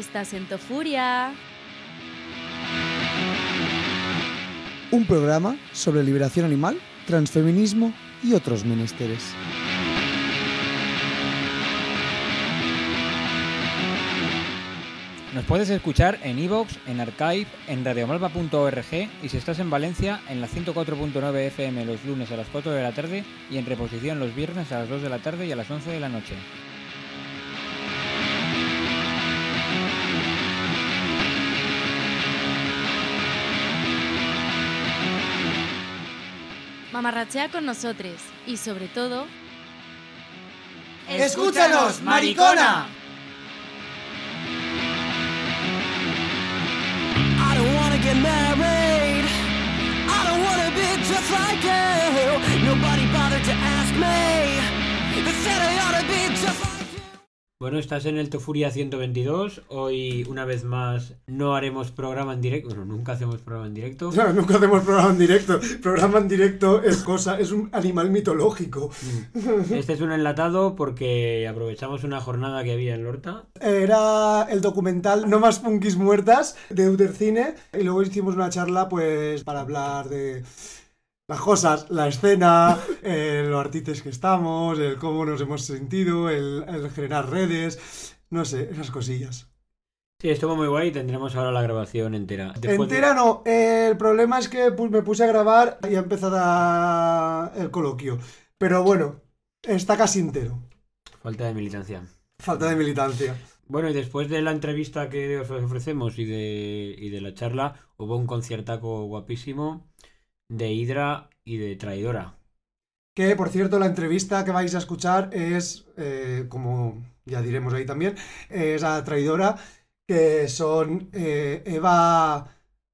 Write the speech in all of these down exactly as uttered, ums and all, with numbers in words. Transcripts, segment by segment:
Estás en Tofuria. Un programa sobre liberación animal, transfeminismo y otros menesteres. Nos puedes escuchar en iVoox, en Archive, en radiomalva punto org y si estás en Valencia, en la ciento cuatro punto nueve F M los lunes a las cuatro de la tarde y en reposición los viernes a las dos de la tarde y a las once de la noche. Mamarrachea con nosotros y sobre todo... ¡Escúchanos, maricona! I don't wanna get married. I don't wanna be just like you. Nobody bothered to ask me. They said I ought to be just like you. Bueno, estás en el Tofuria ciento veintidós. Hoy, una vez más, no haremos programa en directo. Bueno, nunca hacemos programa en directo. No, nunca hacemos programa en directo. Programa en directo es cosa, es un animal mitológico. Este es un enlatado porque aprovechamos una jornada que había en Lorta. Era el documental No más punkis muertas de Utercine y luego hicimos una charla pues para hablar de las cosas, la escena, eh, los artistas que estamos, el cómo nos hemos sentido, el, el generar redes, no sé, esas cosillas. Sí, estuvo muy guay y tendremos ahora la grabación entera. Después Entera de... no, eh, el problema es que pues, me puse a grabar y ha empezado a... el coloquio. Pero bueno, está casi entero. Falta de militancia. Falta de militancia. Bueno, y después de la entrevista que os ofrecemos y de, y de la charla, hubo un conciertaco guapísimo de Hydra y de Traidora. Que, por cierto, la entrevista que vais a escuchar es, eh, como ya diremos ahí también, es a Traidora, que son eh, Eva,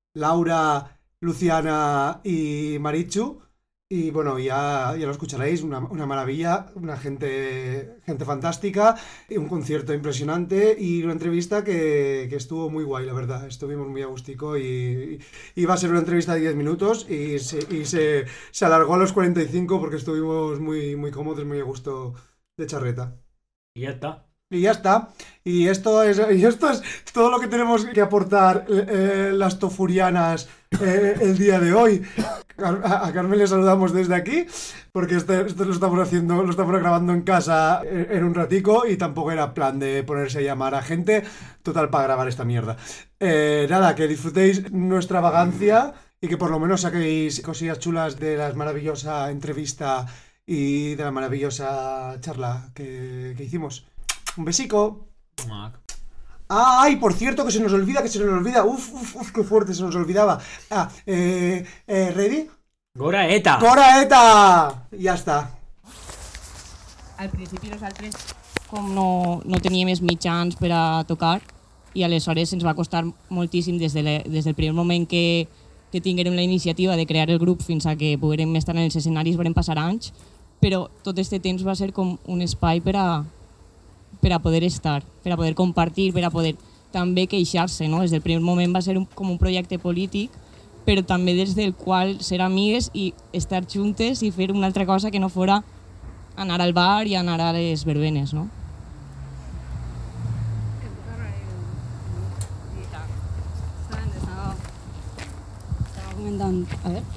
Laura, Luciana y Marichu. Y bueno, ya, ya lo escucharéis, una, una maravilla, una gente, gente fantástica, un concierto impresionante y una entrevista que, que estuvo muy guay, la verdad. Estuvimos muy a gustico y, y iba a ser una entrevista de diez minutos y, se, y se, se alargó a los cuarenta y cinco porque estuvimos muy, muy cómodos, muy a gusto de charreta. Y ya está. Y ya está. Y esto es, y esto es todo lo que tenemos que aportar eh, las tofurianas eh, el día de hoy. A, a Carmen le saludamos desde aquí, porque este, esto lo estamos haciendo, lo estamos grabando en casa en, en un ratico y tampoco era plan de ponerse a llamar a gente, total para grabar esta mierda. Eh, nada, que disfrutéis nuestra vagancia y que por lo menos saquéis cosillas chulas de la maravillosa entrevista y de la maravillosa charla que, que hicimos. Un besico. Ah, ay, por cierto, que se nos olvida, que se nos olvida. Uf, uf, uf, qué fuerte, se nos olvidaba. Ah, eh, eh, ¿ready? Gora Eta. Gora Eta. Ya està. Al principi nosaltres, com no, no teníem els mitjans per a tocar, i aleshores ens va costar moltíssim des, de le, des del primer moment que, que tinguérem la iniciativa de crear el grup fins a que poguérem estar en els escenaris, vam passar anys, però tot aquest temps va ser com un espai per a per a poder estar, per a poder compartir, per a poder també queixar-se, no? Des del primer moment va ser un, com un projecte polític, però també des del qual ser amigues i estar juntes i fer una altra cosa que no fora anar al bar i anar a les verbenes, no? Estava comentant... A veure...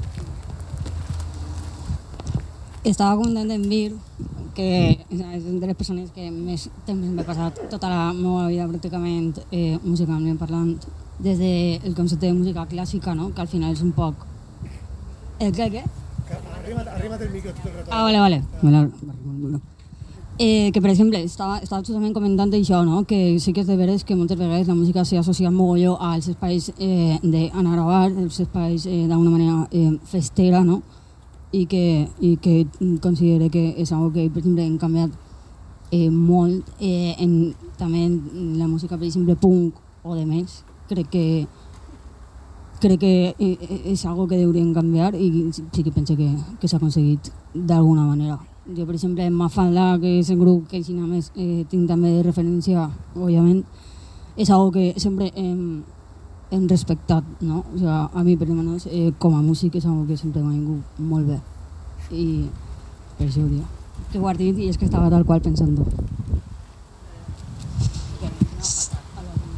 Estava comentant en Vir que és de les persones que més temps m'he passat tota la meva vida pràcticament eh, musicalment parlant des del concepte de música clàssica, no? Que al final és un poc... El què, què? Arrima't, arrima't el micro tot el rato. Ah, vale, vale. vale. Eh, que per exemple, estava, estava justament comentant això, no? Que sí que és de veres que moltes vegades la música s'ha associat mogolló als espais eh, d'anar a gravar, als espais eh, d'una manera eh, festera, no? I que, i que considere que és algo que, per exemple, hem canviat eh, molt eh, en, també en la música, per exemple, punk o de més. Crec que crec que eh, és algo que hauríem canviar i sí que penso que, que s'ha aconseguit d'alguna manera. Jo, per exemple, en Mafalda, que és el grup que així només eh, tinc també de referència, òbviament, és algo que sempre hem hem respectat, no? O sea, a mi, per almenys, eh, com a músic és algo que sempre m'ha vingut molt bé. I per això ho dic. Que ho has dit i és que estava tal qual pensant-ho.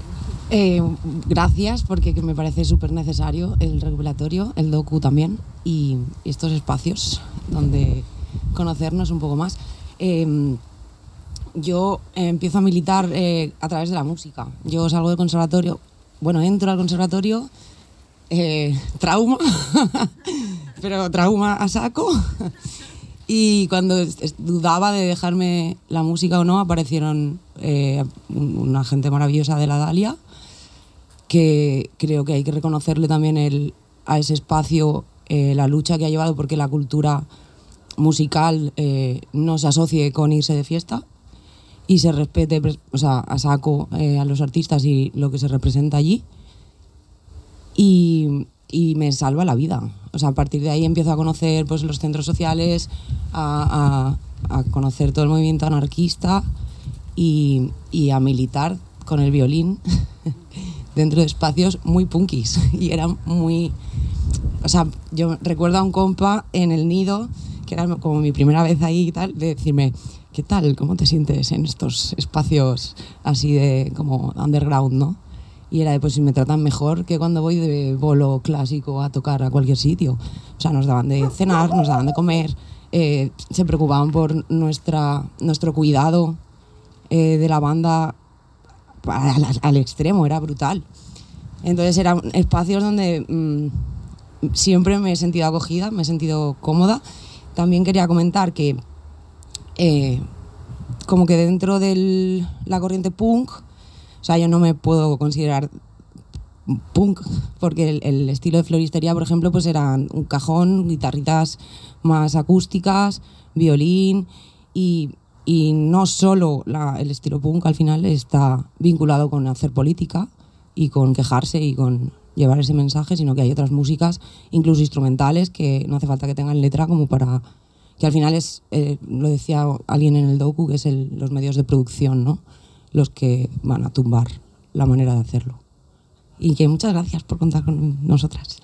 Eh, gracias, porque me parece súper necesario el recopilatorio, el docu también, y estos espacios donde conocernos un poco más. Eh, yo eh, empiezo a militar eh, a través de la música. Yo salgo del conservatorio, bueno, entro al conservatorio, eh, trauma, pero trauma a saco. Y cuando dudaba de dejarme la música o no, aparecieron eh, una gente maravillosa de la Dalia, que creo que hay que reconocerle también el, a ese espacio eh, la lucha que ha llevado porque la cultura musical eh, no se asocie con irse de fiesta y se respete, o sea, a saco eh, a los artistas y lo que se representa allí. Y, y me salva la vida. O sea, a partir de ahí empiezo a conocer pues, los centros sociales, a, a, a conocer todo el movimiento anarquista y, y a militar con el violín dentro de espacios muy punkis. Y era muy... O sea, yo recuerdo a un compa en el Nido, que era como mi primera vez ahí y tal, de decirme, ¿qué tal? ¿Cómo te sientes en estos espacios así de como underground, no? Y era de, pues si me tratan mejor que cuando voy de bolo clásico a tocar a cualquier sitio. O sea, nos daban de cenar, nos daban de comer, eh, se preocupaban por nuestra, nuestro cuidado eh, de la banda al, al extremo, era brutal. Entonces eran espacios donde mmm, siempre me he sentido acogida, me he sentido cómoda. También quería comentar que eh, como que dentro de la corriente punk, o sea, yo no me puedo considerar punk porque el, el estilo de Floristería, por ejemplo, pues era un cajón, guitarritas más acústicas, violín y, y no solo la, el estilo punk al final está vinculado con hacer política y con quejarse y con llevar ese mensaje, sino que hay otras músicas, incluso instrumentales, que no hace falta que tengan letra como para... que al final es, eh, lo decía alguien en el docu, que es el, los medios de producción, ¿no? Los que van a tumbar la manera de hacerlo. Y que muchas gracias por contar con nosotras.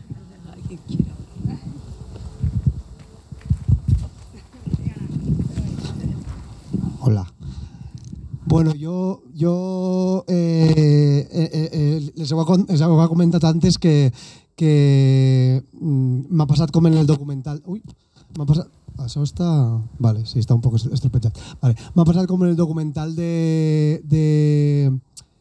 Hola. Bueno, jo, jo eh, eh, eh, les, heu, les heu comentat antes que, que m'ha passat com en el documental... Ui, m'ha passat... Això està... Vale, sí, està un poc estropejat. Vale. M'ha passat com en el documental de... de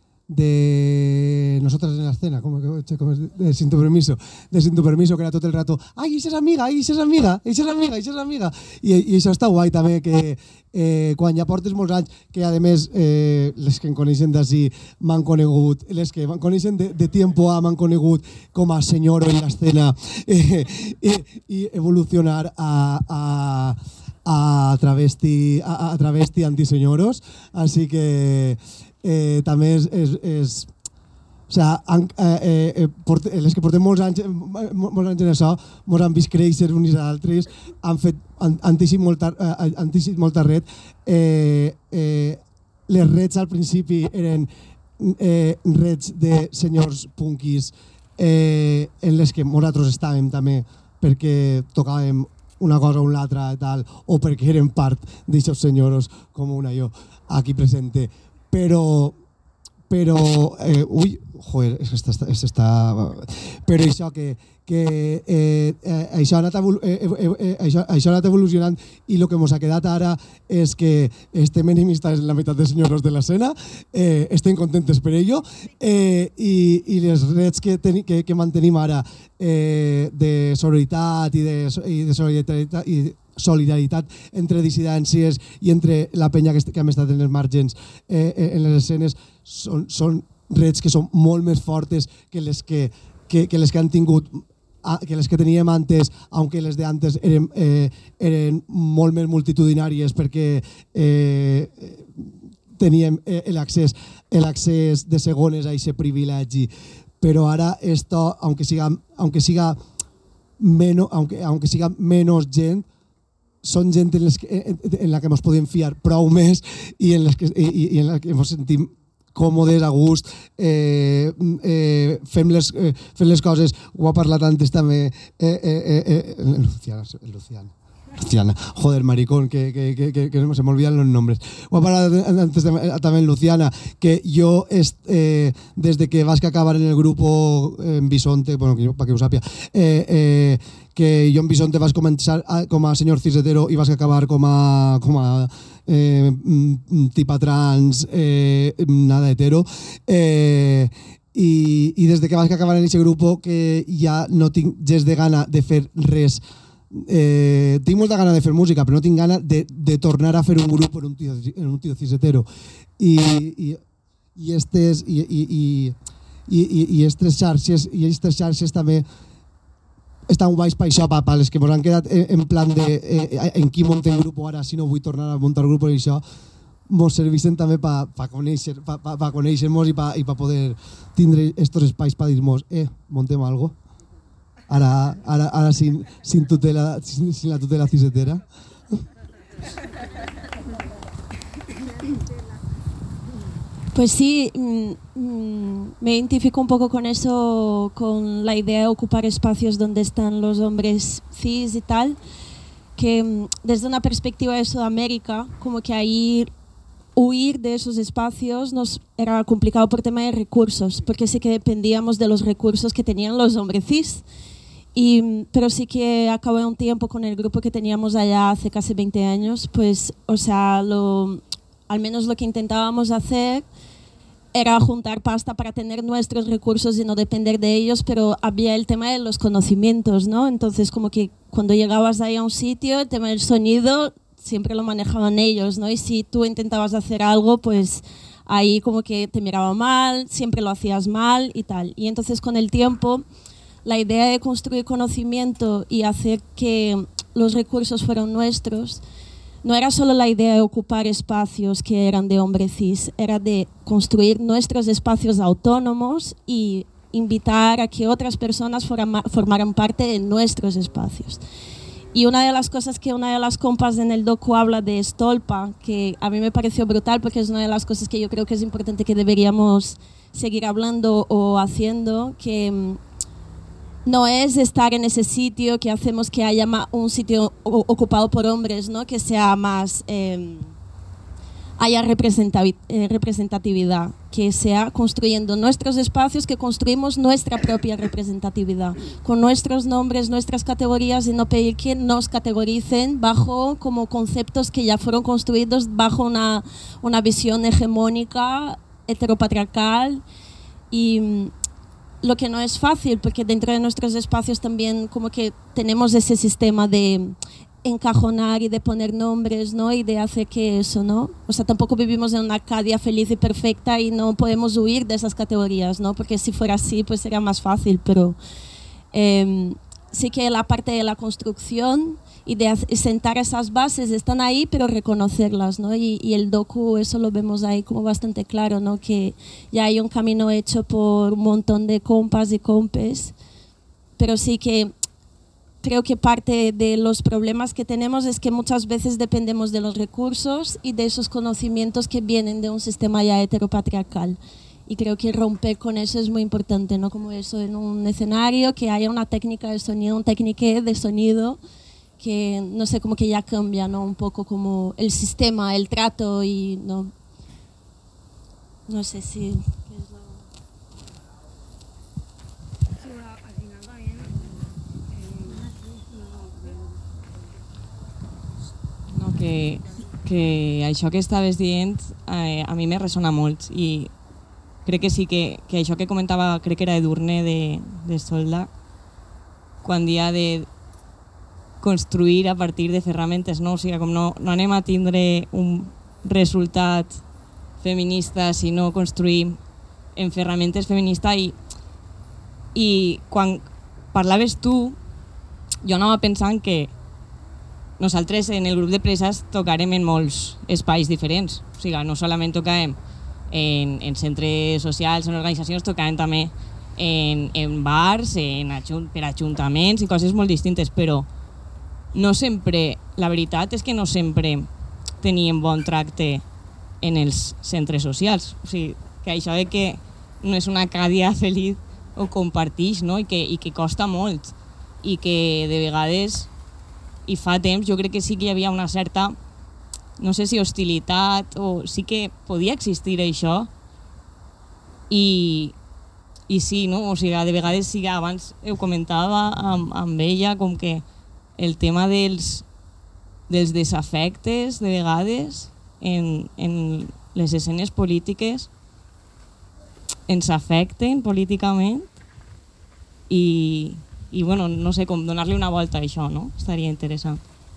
de Nosotras en la escena, com, com es, de Sin tu permiso, de Sin tu permiso, que era tot el rato, ai, això és amiga, ai, això és amiga, això és amiga, això és amiga. I, i això està guai també, que eh, quan ja portes molts anys, que a més eh, les que em coneixen d'ací m'han conegut, les que em coneixen de, de tiempo A m'han conegut com a senyoro en l'escena eh, i, i evolucionar a, a, a travesti, a, a travesti antisenyoros, així que Eh, també és, és, és o sea, han, eh, eh, port, les que portem molts anys, molts anys en això, ens han vist créixer uns a altres, han fet han, han teixit molta, eh, han teixit molta red. Eh, eh, les reds al principi eren eh, reds de senyors punkis eh, en les que nosaltres estàvem també perquè tocàvem una cosa o l'altra i tal, o perquè érem part d'aixòs senyors com una jo aquí presente. Però, però, eh, ui, joder, és que està, és està, però això que, que eh, eh, això, ha anat evolu eh, eh, eh, això, això ha anat evolucionant i el que ens ha quedat ara és que estem enemistats en la meitat de senyors de l'escena, eh, estem contentes per ello eh, i, i les reds que, teni, que, que mantenim ara eh, de sororitat i de, i de solidaritat i solidaritat entre dissidències i entre la penya que, que hem estat en els margens eh, en les escenes són, són reds que són molt més fortes que les que, que, que, les que han tingut que les que teníem antes, aunque les de antes eren, eh, eren molt més multitudinàries perquè eh, teníem l'accés l'accés de segones a aquest privilegi, però ara esto, aunque siga, aunque siga menos, aunque, aunque siga menos gent, són gent en, les que, en la que ens podem fiar prou més i en, les que, i, i en la que ens sentim còmodes, a gust, eh, eh, fem, les, eh, fem les coses, ho ha parlat antes també eh, eh, eh, el Lucian, el Lucian. Luciana, joder, maricón, que, que, que, que, que se me olvidan los nombres. Voy a parar antes de, también, Luciana, que yo, est, eh, desde que vas a acabar en el grupo en Bisonte, bueno, para que us sàpia, eh, eh, que jo en Bisonte vas començar a, com a senyor cisetero i vas acabar com a, com a eh, tipa trans, eh, nada hetero, eh, i, i des de que vas acabar en aquest grup que ja no tinc gens de gana de fer res. Eh, tinc molta gana de fer música, però no tinc gana de, de tornar a fer un grup en un tio, en un tio cisetero. I, i, i estes i, i, i, i, i, i estes xarxes i estes xarxes també estan guais per això, per les que ens han quedat en, en plan de eh, en qui muntem grup ara, si no vull tornar a muntar grup i això ens serveixen també per pa conèixer, pa, pa, pa conèixer-nos i per pa poder tindre estos espais per dir-nos eh, montem algo. Ara, ara, ara sin, sin, tutela, sin, sin la tutela cisetera. Pues sí, mmm, me identifico un poco con eso, con la idea de ocupar espacios donde están los hombres cis y tal, que mmm, desde una perspectiva de Sudamérica, como que ahí huir de esos espacios nos era complicado por tema de recursos, porque sí que dependíamos de los recursos que tenían los hombres cis. Y, pero sí que acabé un tiempo con el grupo que teníamos allá hace casi veinte años, pues, o sea, lo, al menos lo que intentábamos hacer era juntar pasta para tener nuestros recursos y no depender de ellos, pero había el tema de los conocimientos, ¿no? Entonces, como que cuando llegabas ahí a un sitio, el tema del sonido siempre lo manejaban ellos, ¿no? Y si tú intentabas hacer algo, pues ahí como que te miraba mal, siempre lo hacías mal y tal. Y entonces con el tiempo la idea de construir conocimiento y hacer que los recursos fueran nuestros no era solo la idea de ocupar espacios que eran de hombres cis, era de construir nuestros espacios autónomos y invitar a que otras personas formaran parte de nuestros espacios. Y una de las cosas que una de las compas en el docu habla de Stolpa, que a mí me pareció brutal porque es una de las cosas que yo creo que es importante que deberíamos seguir hablando o haciendo, que no es estar en ese sitio que hacemos que haya un sitio ocupado por hombres, ¿no? Que sea más, eh, haya representatividad, que sea construyendo nuestros espacios, que construimos nuestra propia representatividad, con nuestros nombres, nuestras categorías, y no pedir que nos categoricen bajo como conceptos que ya fueron construidos bajo una, una visión hegemónica, heteropatriarcal, y lo que no es fácil, porque dentro de nuestros espacios también como que tenemos ese sistema de encajonar y de poner nombres, ¿no? Y de hacer que eso, ¿no? O sea, tampoco vivimos en una Arcadia feliz y perfecta y no podemos huir de esas categorías, ¿no? Porque si fuera así, pues sería más fácil, pero eh, sí que la parte de la construcción y de sentar esas bases están ahí, pero reconocerlas, ¿no? Y, y el docu, eso lo vemos ahí como bastante claro, ¿no? Que ya hay un camino hecho por un montón de compas y compes, pero sí que creo que parte de los problemas que tenemos es que muchas veces dependemos de los recursos y de esos conocimientos que vienen de un sistema ya heteropatriarcal. Y creo que romper con eso es muy importante, ¿no? Como eso en un escenario, que haya una técnica de sonido, un técnico de sonido, que no sé, como que ya cambia, ¿no? Un poco como el sistema, el trato y no, no sé si... No, que, que això que estaves dient eh, a mi me ressona molt i crec que sí que, que això que comentava, crec que era Edurne de, de Solda, quan dia de construir a partir de ferramentes, no? O sigui, com no, no anem a tindre un resultat feminista, sinó construir en ferramentes feministes i, i quan parlaves tu, jo anava pensant que nosaltres en el grup de preses tocarem en molts espais diferents, o sigui, no solament tocarem en, en centres socials, en organitzacions, tocarem també en, en bars, en ajunt, per ajuntaments i coses molt distintes, però no sempre, la veritat és que no sempre teníem bon tracte en els centres socials. O sigui, que això de que no és una Arcàdia feliç ho compartix, no? I, que, i que costa molt i que de vegades i fa temps jo crec que sí que hi havia una certa, no sé si hostilitat o sí que podia existir això i, i sí, no? O sigui, de vegades sí que abans ho comentava amb, amb ella com que el tema dels, dels desafectes de vegades en, en les escenes polítiques ens afecten políticament i, i bueno, no sé, com donar-li una volta a això, no? Estaria interessant.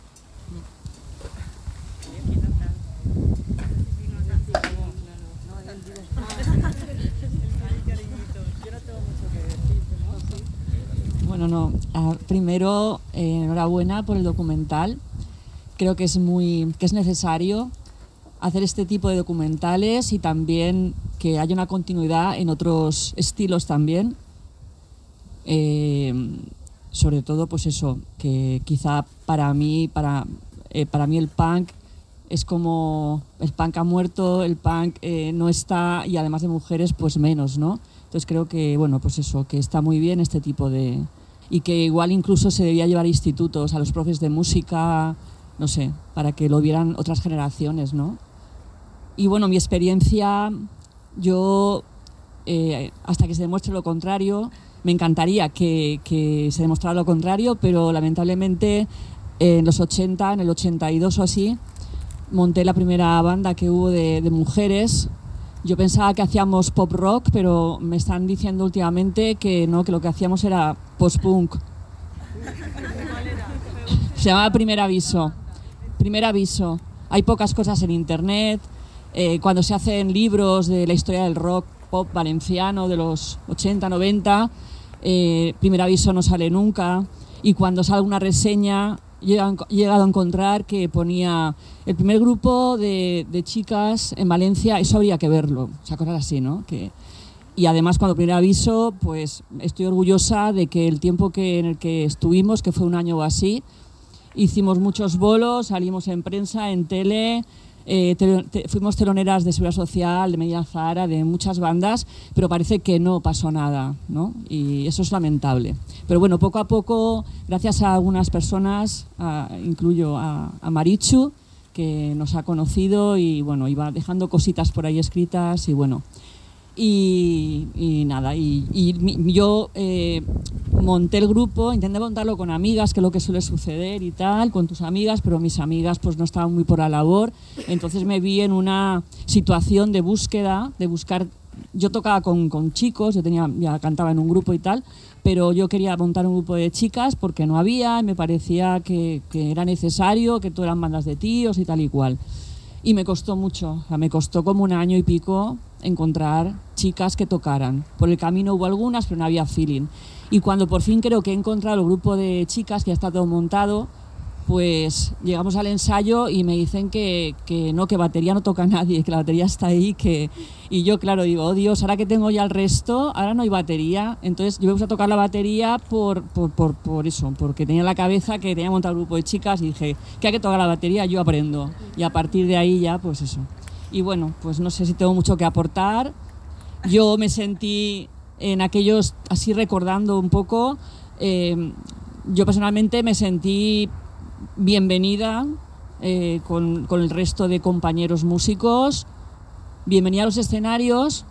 Bueno, no. Uh, primero, eh, enhorabuena por el documental. Creo que es muy, que es necesario hacer este tipo de documentales y también que haya una continuidad en otros estilos también. Eh, sobre todo, pues eso, que quizá para mí, para, eh, para mí el punk es como el punk ha muerto, el punk eh, no está y además de mujeres, pues menos, ¿no? Entonces creo que, bueno, pues eso, que está muy bien este tipo de... y que igual incluso se debía llevar a institutos, a los profes de música, no sé, para que lo vieran otras generaciones, ¿no? Y bueno, mi experiencia, yo, eh, hasta que se demuestre lo contrario, me encantaría que, que se demostrara lo contrario, pero lamentablemente eh, en los ochenta, en el ochenta y dos o así, monté la primera banda que hubo de, de mujeres. Yo pensaba que hacíamos pop rock, pero me están diciendo últimamente que no, que lo que hacíamos era post-punk. Se llama Primer Aviso. Primer Aviso. Hay pocas cosas en internet. Eh, cuando se hacen libros de la historia del rock pop valenciano de los ochenta, noventa, eh, Primer Aviso no sale nunca. Y cuando sale una reseña, he llegado a encontrar que ponía el primer grupo de, de chicas en Valencia, eso habría que verlo, o sea, cosas así, ¿no? Que, y además, cuando Primer Aviso, pues estoy orgullosa de que el tiempo que, en el que estuvimos, que fue un año o así, hicimos muchos bolos, salimos en prensa, en tele, eh, te, te, fuimos teloneras de Seguridad Social, de Medina Zahara, de muchas bandas, pero parece que no pasó nada, ¿no? Y eso es lamentable. Pero bueno, poco a poco, gracias a algunas personas, a, incluyo a, a Marichu, que nos ha conocido y bueno, iba dejando cositas por ahí escritas y bueno, y, y nada, y, y yo eh, monté el grupo, intenté montarlo con amigas, que es lo que suele suceder y tal, con tus amigas, pero mis amigas pues no estaban muy por la labor, entonces me vi en una situación de búsqueda, de buscar, yo tocaba con, con chicos, yo tenía, ya cantaba en un grupo y tal, pero yo quería montar un grupo de chicas porque no había, y me parecía que, que era necesario, que todo eran bandas de tíos y tal y cual. Y me costó mucho, o sea, me costó como un año y pico encontrar chicas que tocaran. Por el camino hubo algunas, pero no había feeling. Y cuando por fin creo que he encontrado el grupo de chicas, que ya está todo montado, pues llegamos al ensayo y me dicen que, que no, que batería no toca nadie, que la batería está ahí, que... y yo claro digo, oh Dios, ahora que tengo ya el resto, ahora no hay batería, entonces yo me puse a tocar la batería por, por, por, por eso, porque tenía en la cabeza que tenía montado un grupo de chicas y dije, que hay que tocar la batería, yo aprendo, y a partir de ahí ya pues eso. Y bueno, pues no sé si tengo mucho que aportar, yo me sentí en aquellos, así recordando un poco, eh, yo personalmente me sentí bienvenida eh, con, con el resto de compañeros músicos, bienvenida a los escenarios,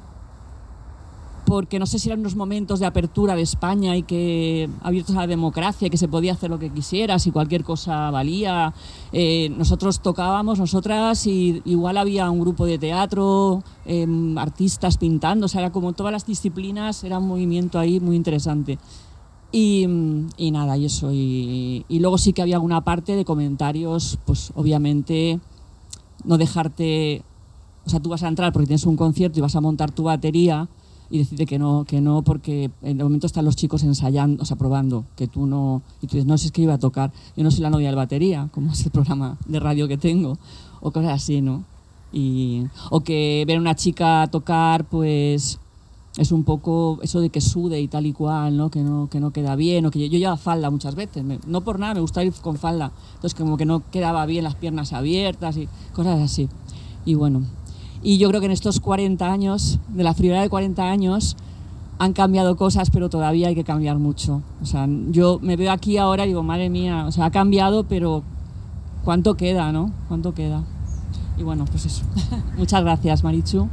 porque no sé si eran unos momentos de apertura de España y que abiertos a la democracia, que se podía hacer lo que quisieras y cualquier cosa valía. Eh, nosotros tocábamos, nosotras, y igual había un grupo de teatro, eh, artistas pintando, o sea, era como todas las disciplinas, era un movimiento ahí muy interesante. Y, y nada, y eso. Y, y luego sí que había alguna parte de comentarios, pues obviamente no dejarte... O sea, tú vas a entrar porque tienes un concierto y vas a montar tu batería y decirte que no, que no, porque en el momento están los chicos ensayando, o sea, probando, que tú no... Y tú dices, no, si es que iba a tocar, yo no soy la novia del batería, como es el programa de radio que tengo, o cosas así, ¿no? Y, o que ver a una chica tocar, pues... es un poco eso de que sude y tal y cual, ¿no? Que no, que no queda bien, o que yo, yo llevaba falda muchas veces, me, no por nada, me gusta ir con falda, entonces como que no quedaba bien las piernas abiertas y cosas así. Y bueno, y yo creo que en estos cuarenta años, de la friolera de cuarenta años, han cambiado cosas, pero todavía hay que cambiar mucho. O sea, yo me veo aquí ahora y digo, madre mía, o sea, ha cambiado, pero ¿cuánto queda, no? ¿Cuánto queda? Y bueno, pues eso. Muchas gracias, Marichu.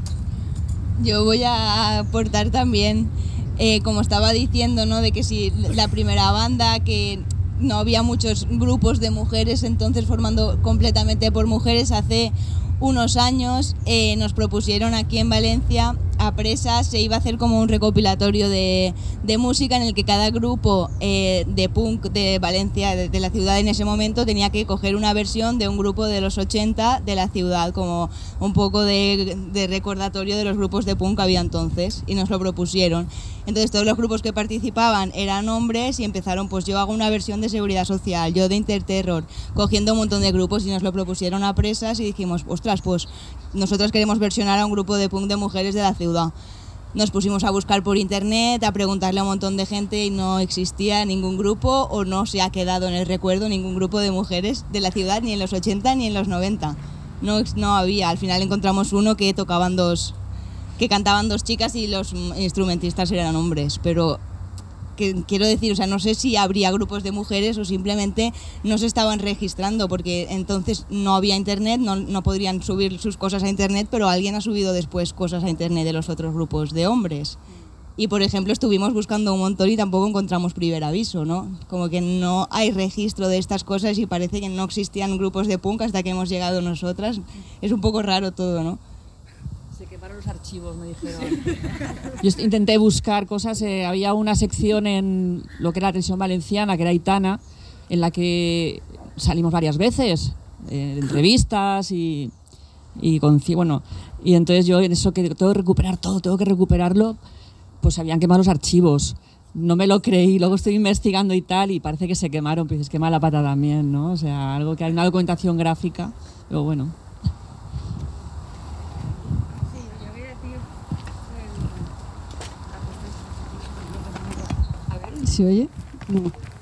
Yo voy a aportar también, eh, como estaba diciendo, ¿no? De que si la primera banda, que no había muchos grupos de mujeres, entonces formando completamente por mujeres, hace unos años eh, nos propusieron aquí en Valencia, a Presas, se iba a hacer como un recopilatorio de, de música en el que cada grupo eh, de punk de Valencia, de, de la ciudad en ese momento, tenía que coger una versión de un grupo de los ochenta de la ciudad, como un poco de, de recordatorio de los grupos de punk que había entonces, y nos lo propusieron. Entonces todos los grupos que participaban eran hombres y empezaron, pues yo hago una versión de Seguridad Social, yo de Interterror, cogiendo un montón de grupos, y nos lo propusieron a Presas y dijimos, ostras, pues nosotros queremos versionar a un grupo de punk de mujeres de la ciudad. Nos pusimos a buscar por internet, a preguntarle a un montón de gente y no existía ningún grupo, o no se ha quedado en el recuerdo ningún grupo de mujeres de la ciudad, ni en los ochenta ni en los noventa. No, no había, al final encontramos uno que tocaban dos, que cantaban dos chicas y los instrumentistas eran hombres, pero que, quiero decir, o sea, no sé si habría grupos de mujeres o simplemente no se estaban registrando, porque entonces no había internet, no, no podrían subir sus cosas a internet, pero alguien ha subido después cosas a internet de los otros grupos de hombres. Y por ejemplo estuvimos buscando un montón y tampoco encontramos primer aviso, ¿no? Como que no hay registro de estas cosas y parece que no existían grupos de punk hasta que hemos llegado nosotras. Es un poco raro todo, ¿no? Se quemaron los archivos, me dijeron. Yo intenté buscar cosas, eh, había una sección en lo que era la televisión valenciana, que era Aitana, en la que salimos varias veces, eh, entrevistas y, y con, bueno, y entonces yo en eso que tengo que recuperar todo, tengo que recuperarlo, pues habían quemado los archivos. No me lo creí, luego estoy investigando y tal, y parece que se quemaron, pues es que mala pata también, ¿no? O sea, algo que hay una documentación gráfica, pero bueno. ¿Se oye? No.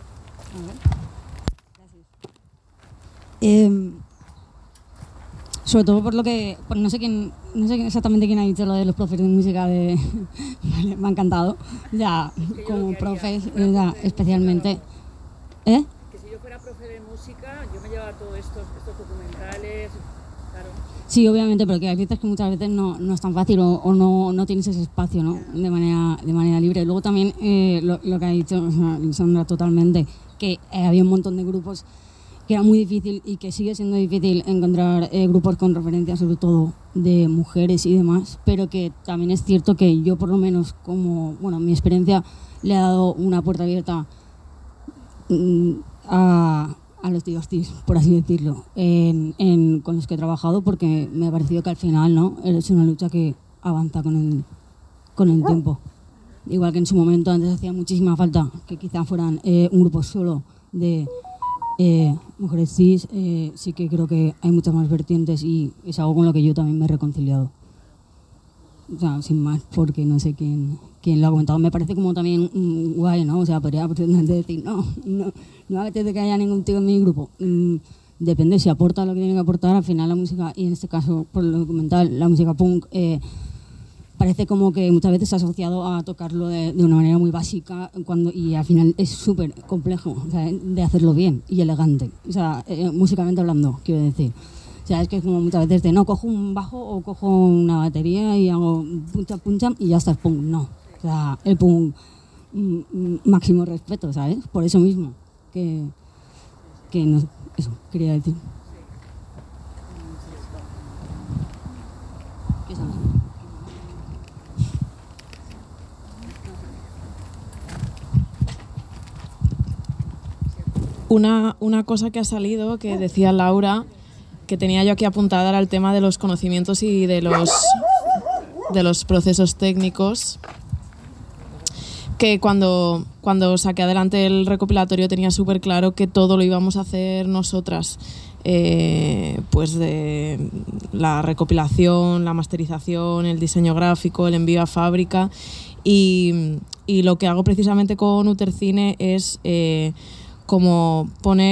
Eh, sobre todo por lo que, por no sé quién, no sé exactamente quién ha dicho lo de los profes de música de, vale, me ha encantado, ya como profes, ya, especialmente, ¿eh? Que si yo fuera profe de música, yo me llevaba todos estos, estos documentales, claro. Sí, obviamente, pero que hay veces que muchas veces no, no es tan fácil o, o no, no tienes ese espacio, ¿no? De manera, de manera libre. Luego también eh, lo, lo que ha dicho Sandra totalmente, que eh, había un montón de grupos que era muy difícil y que sigue siendo difícil encontrar eh, grupos con referencias, sobre todo de mujeres y demás, pero que también es cierto que yo por lo menos, como, bueno, mi experiencia le ha dado una puerta abierta mm, a... a los tíos, por así decirlo, en, en, con los que he trabajado, porque me ha parecido que al final, ¿no?, es una lucha que avanza con el, con el tiempo. Igual que en su momento antes hacía muchísima falta que quizá fueran eh, un grupo solo de eh, mujeres cis, eh, sí que creo que hay muchas más vertientes y es algo con lo que yo también me he reconciliado. O sea, sin más, porque no sé quién, quién lo ha comentado. Me parece como también mm, guay, ¿no? O sea, podría decir, no, no, no me apetece que haya ningún tío en mi grupo. Mm, depende, si aporta lo que tiene que aportar, al final la música, y en este caso, por lo documental, la música punk, eh, parece como que muchas veces se ha asociado a tocarlo de, de una manera muy básica, cuando, y al final es súper complejo, o sea, de hacerlo bien y elegante. O sea, eh, músicamente hablando, quiero decir. O sea, es que es como muchas veces de no, cojo un bajo o cojo una batería y hago puncha, puncha y ya está el punk. No. O sea, el punk, mm, máximo respeto, ¿sabes? Por eso mismo. Que, que no, eso quería decir. Una, una cosa que ha salido, que decía Laura, que tenía yo aquí apuntada, era el tema de los conocimientos y de los, de los procesos técnicos, que cuando, cuando saqué adelante el recopilatorio tenía súper claro que todo lo íbamos a hacer nosotras, eh, pues de la recopilación, la masterización, el diseño gráfico, el envío a fábrica, y, y lo que hago precisamente con Utercine es eh, como poner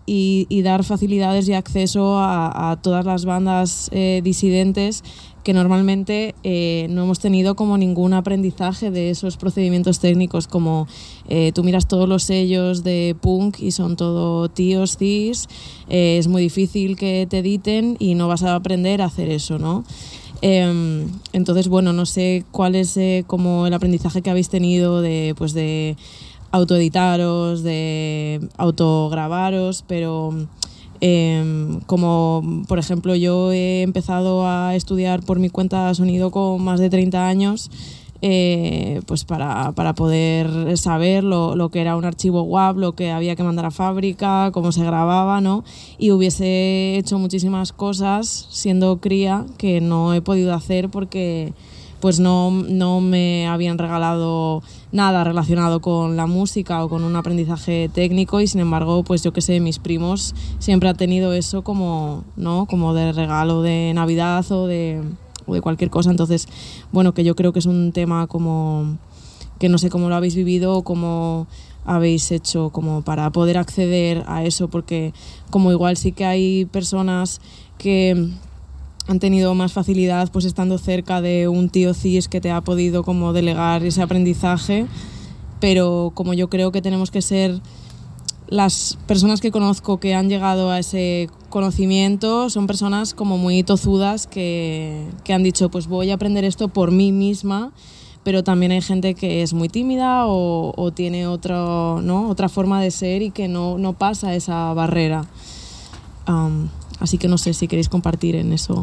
y, y dar facilidades y acceso a, a todas las bandas eh, disidentes que normalmente eh, no hemos tenido como ningún aprendizaje de esos procedimientos técnicos, como eh, tú miras todos los sellos de punk y son todo tíos cis, eh, es muy difícil que te editen y no vas a aprender a hacer eso, ¿no? Eh, entonces, bueno, no sé cuál es eh, como el aprendizaje que habéis tenido de, pues de autoeditaros, de autograbaros, pero eh, como por ejemplo yo he empezado a estudiar por mi cuenta sonido con más de treinta años, eh, pues para, para poder saber lo, lo que era un archivo W A V, lo que había que mandar a fábrica, cómo se grababa, ¿no? Y hubiese hecho muchísimas cosas siendo cría que no he podido hacer porque pues no, no me habían regalado nada relacionado con la música o con un aprendizaje técnico, y sin embargo, pues yo qué sé, mis primos siempre han tenido eso como, ¿no? Como de regalo de Navidad o de, o de cualquier cosa. Entonces, bueno, que yo creo que es un tema como que no sé cómo lo habéis vivido o cómo habéis hecho como para poder acceder a eso, porque como igual sí que hay personas que han tenido más facilidad pues estando cerca de un tío cis que te ha podido como delegar ese aprendizaje, pero como yo creo que tenemos que ser las personas que conozco que han llegado a ese conocimiento, son personas como muy tozudas que, que han dicho pues voy a aprender esto por mí misma, pero también hay gente que es muy tímida o, o tiene otro, ¿no? otra forma de ser y que no, no pasa esa barrera. Um, así que no sé si queréis compartir en eso.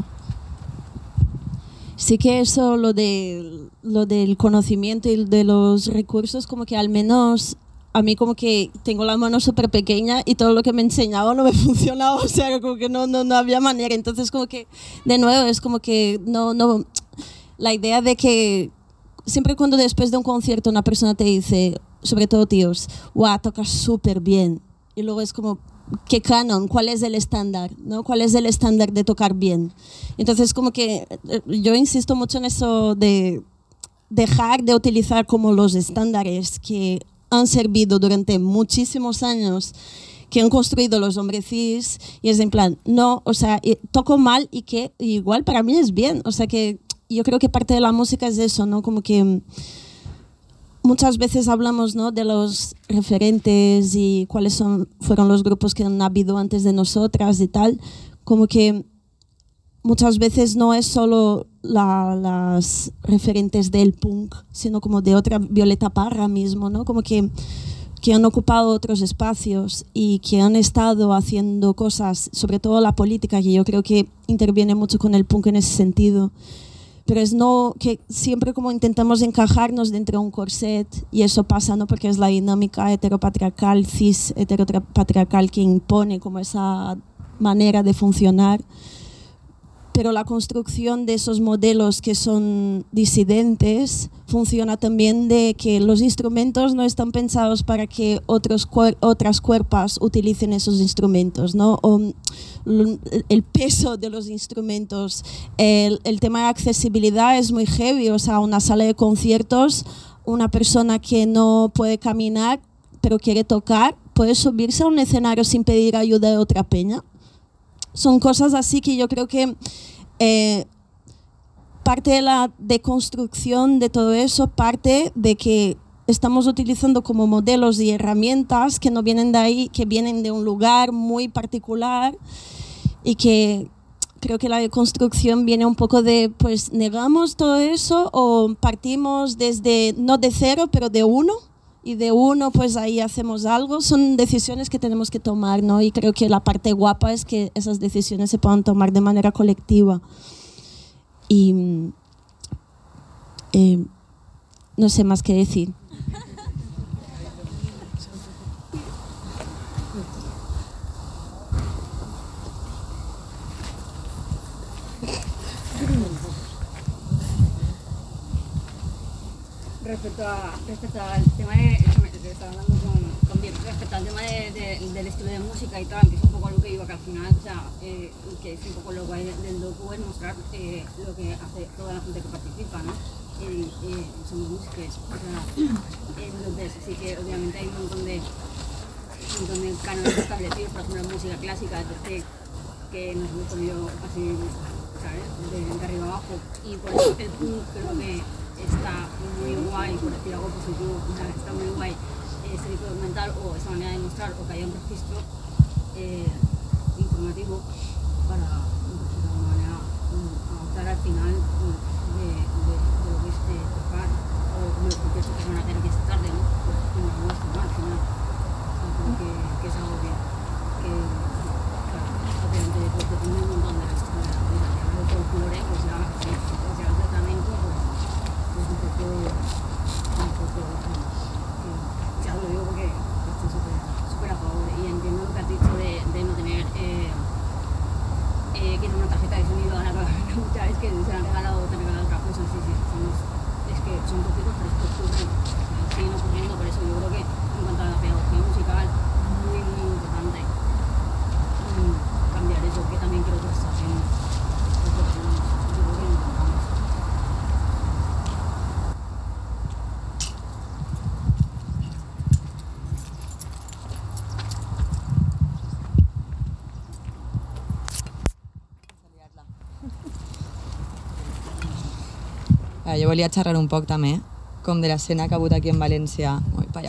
Sí que eso, lo, de, lo del conocimiento y de los recursos, como que al menos a mí como que tengo la mano súper pequeña y todo lo que me enseñaba no me funcionaba, o sea, como que no, no, no había manera. Entonces como que, de nuevo, es como que no, no, la idea de que siempre cuando después de un concierto una persona te dice, sobre todo tíos, guau, tocas súper bien, y luego es como, ¿qué canon? ¿Cuál es el estándar? ¿No? ¿Cuál es el estándar de tocar bien? Entonces, como que yo insisto mucho en eso de dejar de utilizar como los estándares que han servido durante muchísimos años, que han construido los hombres cis, y es en plan, no, o sea, toco mal y que igual para mí es bien. O sea, que yo creo que parte de la música es eso, ¿no? Como que muchas veces hablamos, ¿no?, de los referentes y cuáles son, fueron los grupos que han habido antes de nosotras y tal, como que muchas veces no es solo la, las referentes del punk, sino como de otra, Violeta Parra mismo, ¿no? Como que, que han ocupado otros espacios y que han estado haciendo cosas, sobre todo la política, que yo creo que interviene mucho con el punk en ese sentido. Pero es no que siempre como intentamos encajarnos dentro de un corset, y eso pasa, ¿no?, porque es la dinámica heteropatriarcal, cis heteropatriarcal, que impone como esa manera de funcionar. Pero la construcción de esos modelos que son disidentes funciona también de que los instrumentos no están pensados para que otros cuer- otras cuerpas utilicen esos instrumentos, ¿no? O el peso de los instrumentos, el, el tema de accesibilidad es muy heavy. O sea, una sala de conciertos, una persona que no puede caminar pero quiere tocar, puede subirse a un escenario sin pedir ayuda de otra peña. Son cosas así que yo creo que eh, parte de la deconstrucción de todo eso parte de que estamos utilizando como modelos y herramientas que no vienen de ahí, que vienen de un lugar muy particular, y que creo que la deconstrucción viene un poco de, pues, negamos todo eso o partimos desde, no de cero, pero de uno, y de uno pues ahí hacemos algo. Son decisiones que tenemos que tomar, ¿no? Y creo que la parte guapa es que esas decisiones se puedan tomar de manera colectiva. Y eh, no sé más qué decir. Respecto, a, respecto al tema de, que estaba hablando con, con Diego, respecto al tema de, de, del estilo de música y tal, que es un poco lo que iba, que al final, o sea, eh, que es un poco lo guay del docu, es mostrar eh, lo que hace toda la gente que participa, ¿no? Y, y somos músicos, o sea, entonces sí que obviamente hay un montón de un montón de cánones establecidos, por ejemplo, en música clásica, desde que nos hemos ponido así, ¿sabes?, de, de arriba abajo. Y por eso el punk creo que está muy guay, por decir algo positivo, o sea, está muy guay ese tipo de documental o esa manera de mostrar, o que haya un registro eh, informativo para, pues, de alguna manera, avanzar al final de, de, de lo que es eh, tocar o los procesos que se van a tener que es tarde, ¿no? Pues como lo nuestro, ¿no? Al final, creo que, que es algo que, que claro, obviamente pues, depende un montón de la historia de la vida, y hablar de folclore, pues ya, si se habla de flamenco, pues, pues un poco, un poco, que, ya lo digo porque estoy súper, súper a favor, y entiendo lo que has dicho de, de no tener, eh, eh, que no una tarjeta de sonido a la muchas veces que se han regalado o te han regalado otra cosa, sí, sí, son, es que son tópicos, pero es que ocurren, siguen ocurriendo, por eso yo creo que en cuanto a la pedagogía musical, muy, muy importante mm, cambiar eso, que también creo que está haciendo, yo creo que lo intentamos. Ah, jo volia xerrar un poc també, com de l'escena que ha hagut aquí en València, ui, pa allà,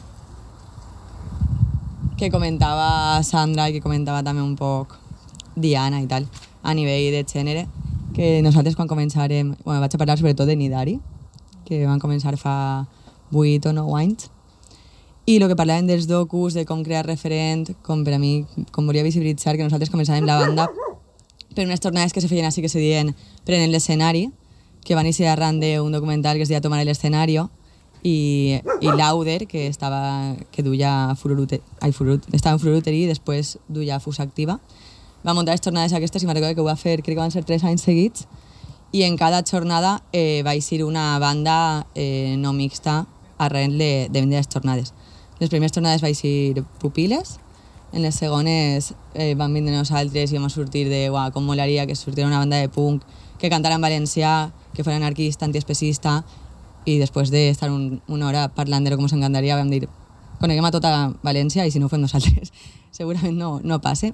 que comentava Sandra i que comentava també un poc Diana i tal, a nivell de gènere, que nosaltres quan començarem, bueno, vaig a parlar sobretot de Nidari, que van començar fa vuit o nou anys, i el que parlàvem dels docus, de com crear referent, com per a mi, com volia visibilitzar que nosaltres començàvem la banda per unes tornades que se feien així que se diuen prenent l'escenari, que van iniciar arran d'un documental que es deia Tomar el escenario, i, i Lauder, que estava que duia Fururute, ai, Fururut, estava en Fururuteri i després duia Fusa Activa. Va muntar les jornades aquestes i me'n recordo que ho va fer, crec que van ser tres anys seguits, i en cada jornada eh, va eixir una banda eh, no mixta arran de, de vendre les jornades. Les primeres jornades va eixir Pupiles, en les segones eh, van vindre nosaltres i vam sortir de uah, com molaria que sortiera una banda de punk, que cantara en valencià, que fos anarquista, antiespecista, i després d'estar un, una hora parlant de com ens encantaria vam dir, coneguem a tota València i si no ho fem nosaltres segurament no, no passe.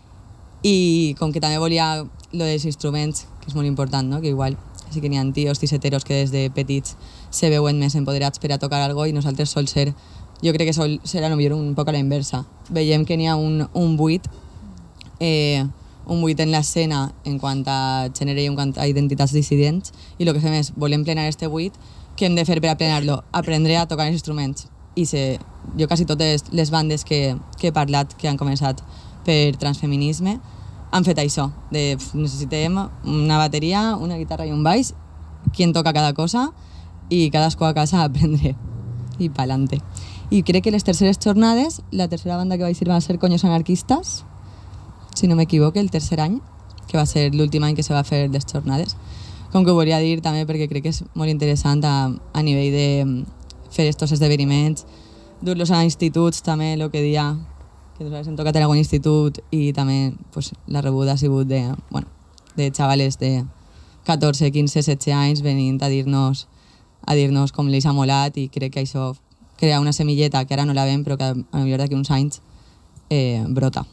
I com que també volia lo dels instruments, que és molt important, no? Que igual sí que n'hi ha tios tiseteros que des de petits se veuen més empoderats per a tocar algo i nosaltres sol ser, jo crec que sol ser a lo millor un poc a la inversa. Veiem que n'hi ha un, un buit eh, un buit en l'escena en quant a gènere i en quant a identitats dissidents, i el que fem és, volem plenar este buit, què hem de fer per a plenar-lo? Aprendre a tocar els instruments. I se, jo quasi totes les bandes que, que he parlat, que han començat per transfeminisme, han fet això, de pf, necessitem una bateria, una guitarra i un baix, qui en toca cada cosa, i cadascú a casa a aprendre, i pa'lante. I crec que les terceres jornades, la tercera banda que va ser va ser Coños Anarquistas, si no m'equivoque, el tercer any, que va ser l'últim any que se va fer les jornades. Com que ho volia dir també perquè crec que és molt interessant a, a nivell de fer estos esdeveniments, dur-los a instituts també, el que dia, que nosaltres hem tocat en algun institut i també pues, la rebuda ha sigut de, bueno, de xavales de catorze, quinze, setze anys venint a dir-nos a dir-nos com els ha molat, i crec que això crea una semilleta que ara no la veiem però que a millor d'aquí uns anys eh, brota.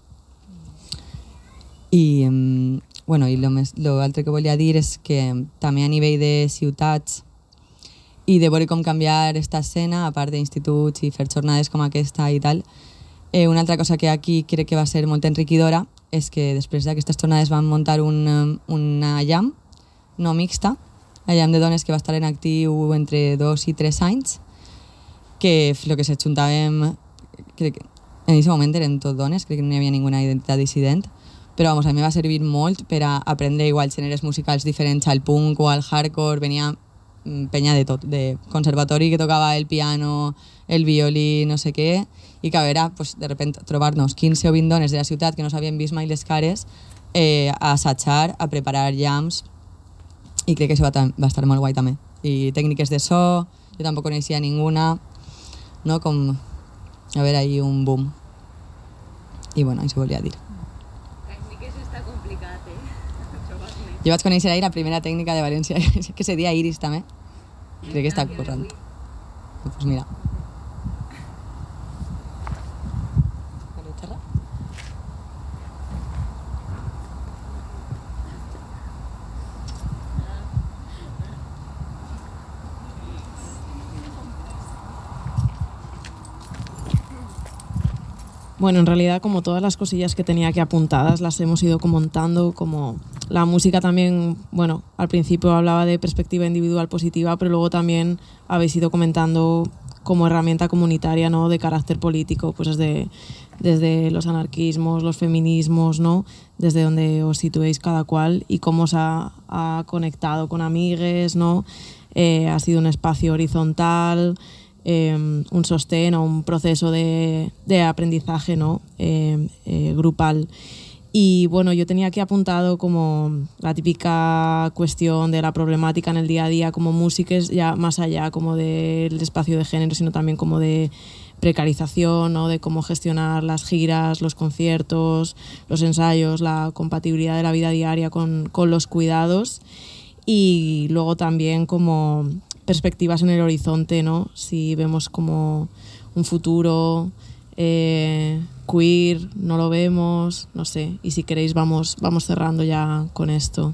I, bueno, i l'altre que volia dir és que també a nivell de ciutats i de veure com canviar aquesta escena, a part d'instituts i fer jornades com aquesta i tal, eh, una altra cosa que aquí crec que va ser molt enriquidora és que després d'aquestes jornades van muntar un, una jam no mixta, la jam de dones que va estar en actiu entre dos i tres anys, que el que s'ajuntàvem, crec que en aquest moment eren tot dones, crec que no hi havia ninguna identitat dissident, però vamos, a mi va servir molt per a aprendre igual gèneres musicals diferents al punk o al hardcore, venia penya de tot, de conservatori que tocava el piano, el violí, no sé què, i que a veure, pues, de repente trobar-nos quinze o vint dones de la ciutat que no s'havien vist mai les cares, eh, a assajar, a preparar jams, i crec que això va, va estar molt guai també. I tècniques de so, jo tampoc coneixia ninguna, no? Com, a veure, ahí un boom. I bueno, això volia dir. Jo vaig conèixer ahir la primera tècnica de València, que se dia Iris també. Crec que està currant. Pues mira. Bueno, en realidad como todas las cosillas que tenía aquí apuntadas las hemos ido comentando, como la música también, bueno, al principio hablaba de perspectiva individual positiva, pero luego también habéis ido comentando como herramienta comunitaria, ¿no?, de carácter político, pues desde, desde los anarquismos, los feminismos, ¿no?, desde donde os situéis cada cual y cómo os ha, ha conectado con amigues, ¿no?, eh, ha sido un espacio horizontal, Eh, un sostén o un proceso de, de aprendizaje, ¿no?, eh, eh, grupal. Y bueno, yo tenía aquí apuntado como la típica cuestión de la problemática en el día a día como músicos, ya más allá como del espacio de género, sino también como de precarización, ¿no?, de cómo gestionar las giras, los conciertos, los ensayos, la compatibilidad de la vida diaria con, con los cuidados, y luego también como perspectivas en el horizonte, ¿no? Si vemos como un futuro eh, queer, no lo vemos, no sé. Y si queréis vamos, vamos cerrando ya con esto.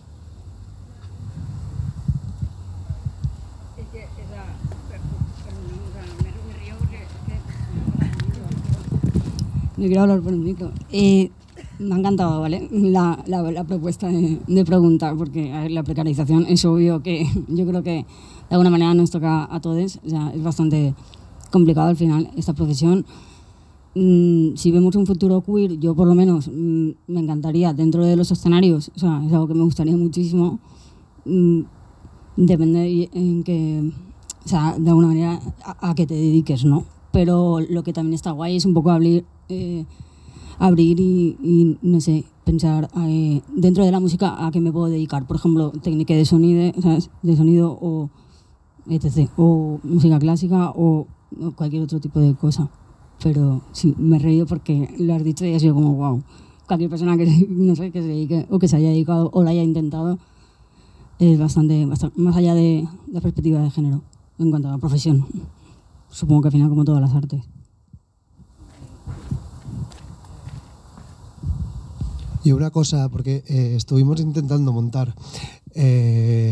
No quiero hablar por un micro. Eh, me ha encantado, ¿vale?, la, la, la propuesta de, de preguntar, porque a ver, la precarización es obvio que yo creo que de alguna manera nos toca a todos. O sea, es bastante complicado al final esta profesión. Mm, si vemos un futuro queer, yo por lo menos mm, me encantaría dentro de los escenarios, o sea, es algo que me gustaría muchísimo. Mm, depende en que, o sea, de alguna manera a, a que te dediques, ¿no? Pero lo que también está guay es un poco abrir, eh, abrir y, y, no sé, pensar eh, dentro de la música a qué me puedo dedicar. Por ejemplo, técnica de sonido, ¿sabes?, de sonido o etcétera, o música clásica o, o cualquier otro tipo de cosa. Pero sí, me he reído porque lo has dicho y ha sido como wow. Cualquier persona que, no sé, que se dedique o que se haya dedicado o lo haya intentado es bastante, bastante más allá de la perspectiva de género en cuanto a la profesión. Supongo que al final como todas las artes. Y una cosa, porque eh, estuvimos intentando montar... Eh,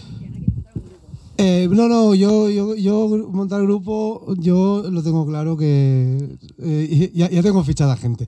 eh, no, no, yo, yo, yo montar grupo, yo lo tengo claro que... Eh, ya, ya tengo fichada gente.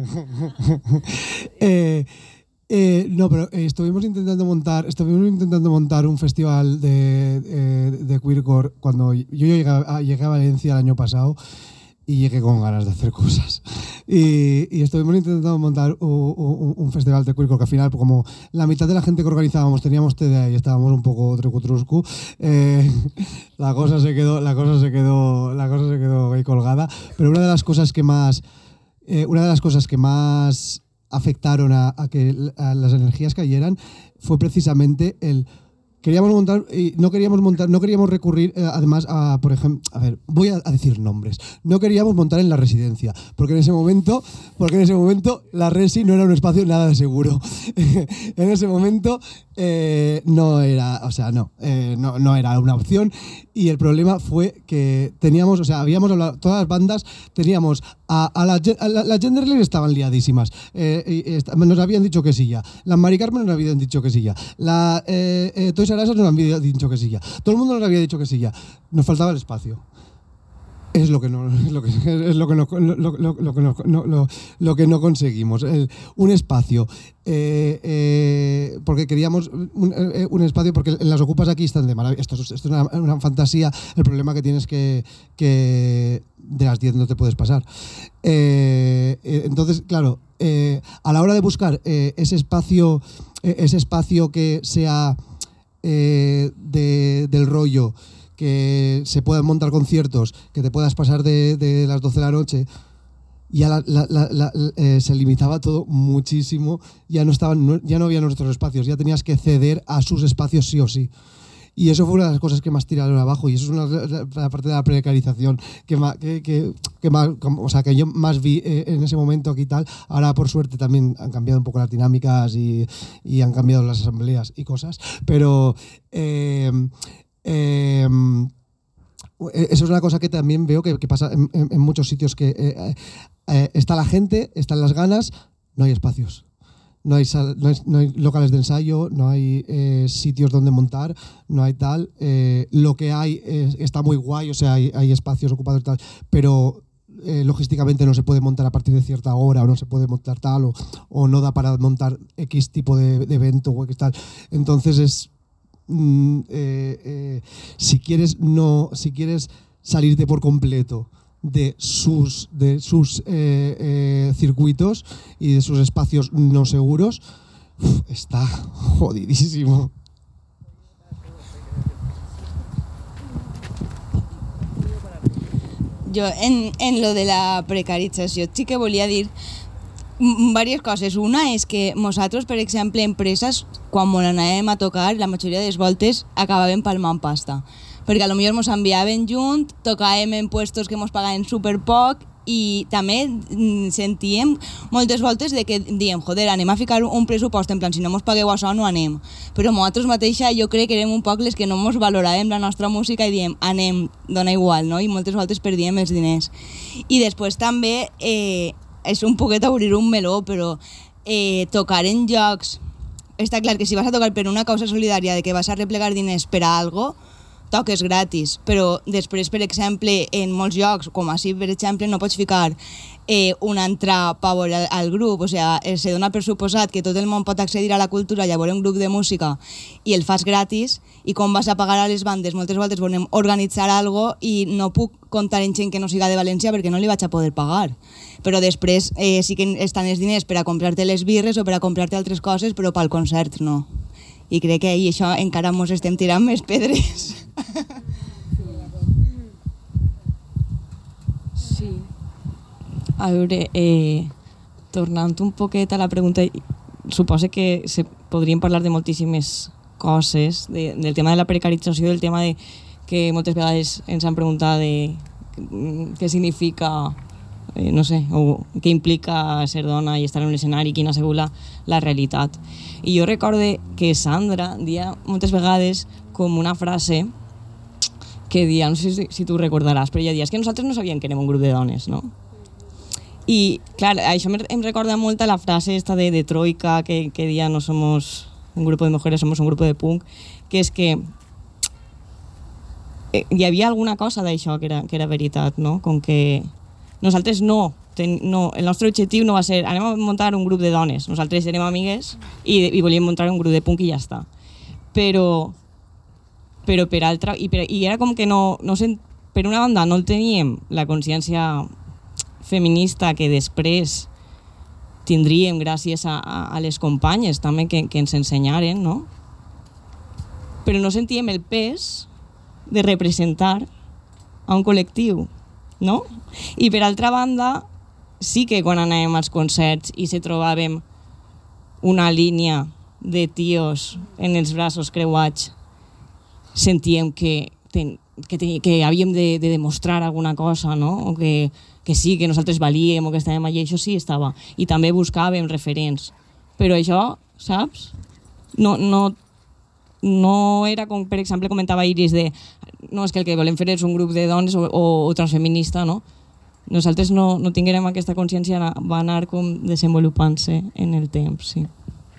eh, Eh, no, pero eh, estuvimos intentando montar estuvimos intentando montar un festival de, eh, de queercore cuando yo llegué a, llegué a Valencia el año pasado y llegué con ganas de hacer cosas. Y, y estuvimos intentando montar un, un, un festival de queercore que al final, como la mitad de la gente que organizábamos teníamos T D A y estábamos un poco trucutruscu, eh, la cosa se quedó, la cosa se quedó, la cosa se quedó ahí colgada. Pero una de las cosas que más, eh, una de las cosas que más afectaron a, a que a las energías cayeran fue precisamente el queríamos montar y no queríamos montar no queríamos recurrir eh, además a, por ejemplo, a ver, voy a, a decir nombres, no queríamos montar en la residencia porque en ese momento porque en ese momento la resi no era un espacio nada de seguro. En ese momento eh, no era, o sea, no, eh, no no era una opción, y el problema fue que teníamos, o sea, habíamos hablado, todas las bandas teníamos a, a la, a la, las Genderly estaban liadísimas, eh, y, y, nos habían dicho que sí ya, las Mari Carmen nos habían dicho que sí ya, la eh, eh, Toys R Us nos habían dicho que sí ya, todo el mundo nos había dicho que sí ya, nos faltaba el espacio. Es lo que no, es lo que, es lo que no, lo, lo, lo que no, no, lo, lo que no conseguimos. El, un espacio, eh, eh, porque queríamos un, eh, un espacio, porque en las ocupas aquí están de maravilla. Esto, esto es una, una fantasía. El problema que tienes que, que de las diez no te puedes pasar. Eh, eh, entonces, claro, eh, a la hora de buscar eh, ese espacio, eh, ese espacio que sea eh, de, del rollo, que se puedan montar conciertos, que te puedas pasar de, de las doce de la noche, ya la, la, la, la, eh, se limitaba todo muchísimo, ya no, estaban, no, ya no había nuestros espacios, ya tenías que ceder a sus espacios sí o sí. Y eso fue una de las cosas que más tiraron abajo, y eso es una, la, la parte de la precarización que, más, que, que, que, más, o sea, que yo más vi eh, en ese momento aquí y tal. Ahora, por suerte, también han cambiado un poco las dinámicas y, y han cambiado las asambleas y cosas, pero... Eh, Eh, eso es una cosa que también veo que, que pasa en, en, en muchos sitios, que eh, eh, está la gente, están las ganas, no hay espacios, no hay, sal, no hay, no hay locales de ensayo, no hay eh, sitios donde montar, no hay tal, eh, lo que hay eh, está muy guay, o sea, hay, hay espacios ocupados y tal, pero eh, logísticamente no se puede montar a partir de cierta hora o no se puede montar tal o, o no da para montar X tipo de, de evento o X tal. Entonces es mm, eh, eh, si quieres no si quieres salirte por completo de sus de sus eh, eh, circuitos y de sus espacios no seguros, uf, está jodidísimo. Jo, en, en lo de la precarització, sí que volia dir diverses coses. Una és que nosaltres, per exemple, empreses, quan ens anàvem a tocar, la majoria de les voltes acabàvem palmant pasta. Perquè potser ens enviaven junt, tocàvem en puestos que ens pagaven superpoc i també sentíem moltes voltes de que diem, joder, anem a ficar un pressupost, en plan, si no ens pagueu això no anem. Però nosaltres mateixa jo crec que érem un poc les que no ens valoràvem la nostra música i diem, anem, dona igual, no? I moltes voltes perdíem els diners. I després també, eh, és un poquet obrir un meló, però eh, tocar en llocs, està clar que si vas a tocar per una causa solidària de que vas a replegar diners per a algo, toques gratis, però després, per exemple, en molts llocs, com així, per exemple, no pots ficar eh, una entrada per veure al grup, o sigui, se dona per suposat que tot el món pot accedir a la cultura i a veure un grup de música i el fas gratis, i com vas a pagar a les bandes, moltes voltes volem organitzar algo i no puc comptar en gent que no siga de València perquè no li vaig a poder pagar. Però després eh, sí que estan els diners per a comprar-te les birres o per a comprar-te altres coses, però pel concert no. I crec que ahir això encara mos estem tirant més pedres. Sí. A veure, eh, tornant un poquet a la pregunta, suposo que se podríem parlar de moltíssimes coses, de, del tema de la precarització, del tema de que moltes vegades ens han preguntat de què significa, eh, no sé, o què implica ser dona i estar en un escenari, quina ha sigut la, la realitat. I jo recorde que Sandra dia moltes vegades com una frase que dia, no sé si, si tu recordaràs, però ella dia, és que nosaltres no sabíem que érem un grup de dones, no? I, clar, això em recorda molt a la frase esta de, de Troika, que, que dia no somos un grupo de mujeres, somos un grupo de punk, que és que eh, hi havia alguna cosa d'això que era, que era veritat, no? Com que nosaltres no, ten, no, el nostre objectiu no va ser anem a muntar un grup de dones, nosaltres érem amigues i, i volíem muntar un grup de punk i ja està. Però, però per altra, i, per, i era com que no, no sent, per una banda no teníem la consciència feminista que després tindríem gràcies a, a, a les companyes també que, que ens ensenyaren, no? Però no sentíem el pes de representar a un col·lectiu, no? I per altra banda, sí que quan anàvem als concerts i se trobàvem una línia de tios en els braços creuats, sentíem que, ten, que, ten, que havíem de, de demostrar alguna cosa, no? O que, que sí, que nosaltres valíem o que estàvem allà, això sí estava. I també buscàvem referents. Però això, saps? No, no, no era com, per exemple, comentava Iris, de no, és que el que volem fer és un grup de dones o, o, o transfeminista, no? Nosaltres no, no tinguérem aquesta consciència, va anar com desenvolupant-se en el temps, sí.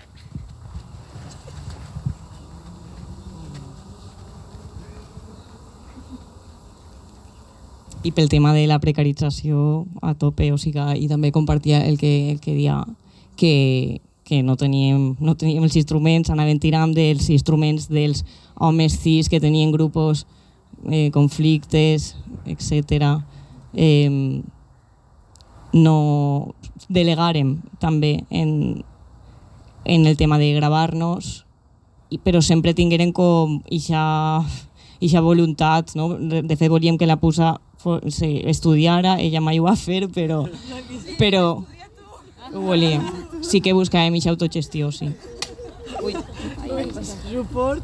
I pel tema de la precarització a tope, o sigui, i també compartia el que, el que dia que, que no teníem, no teníem els instruments, anaven tirant dels instruments dels homes cis que tenien grupos, eh, conflictes, etcètera. Eh, no delegàrem també en, en el tema de gravar-nos, però sempre tingueren com ixa, ixa voluntat, no? De fet volíem que la Pusa sí, estudiara, ella mai ho va fer, però, però ho volíem. Sí que buscàvem ixa autogestió, sí. Ui, Suport.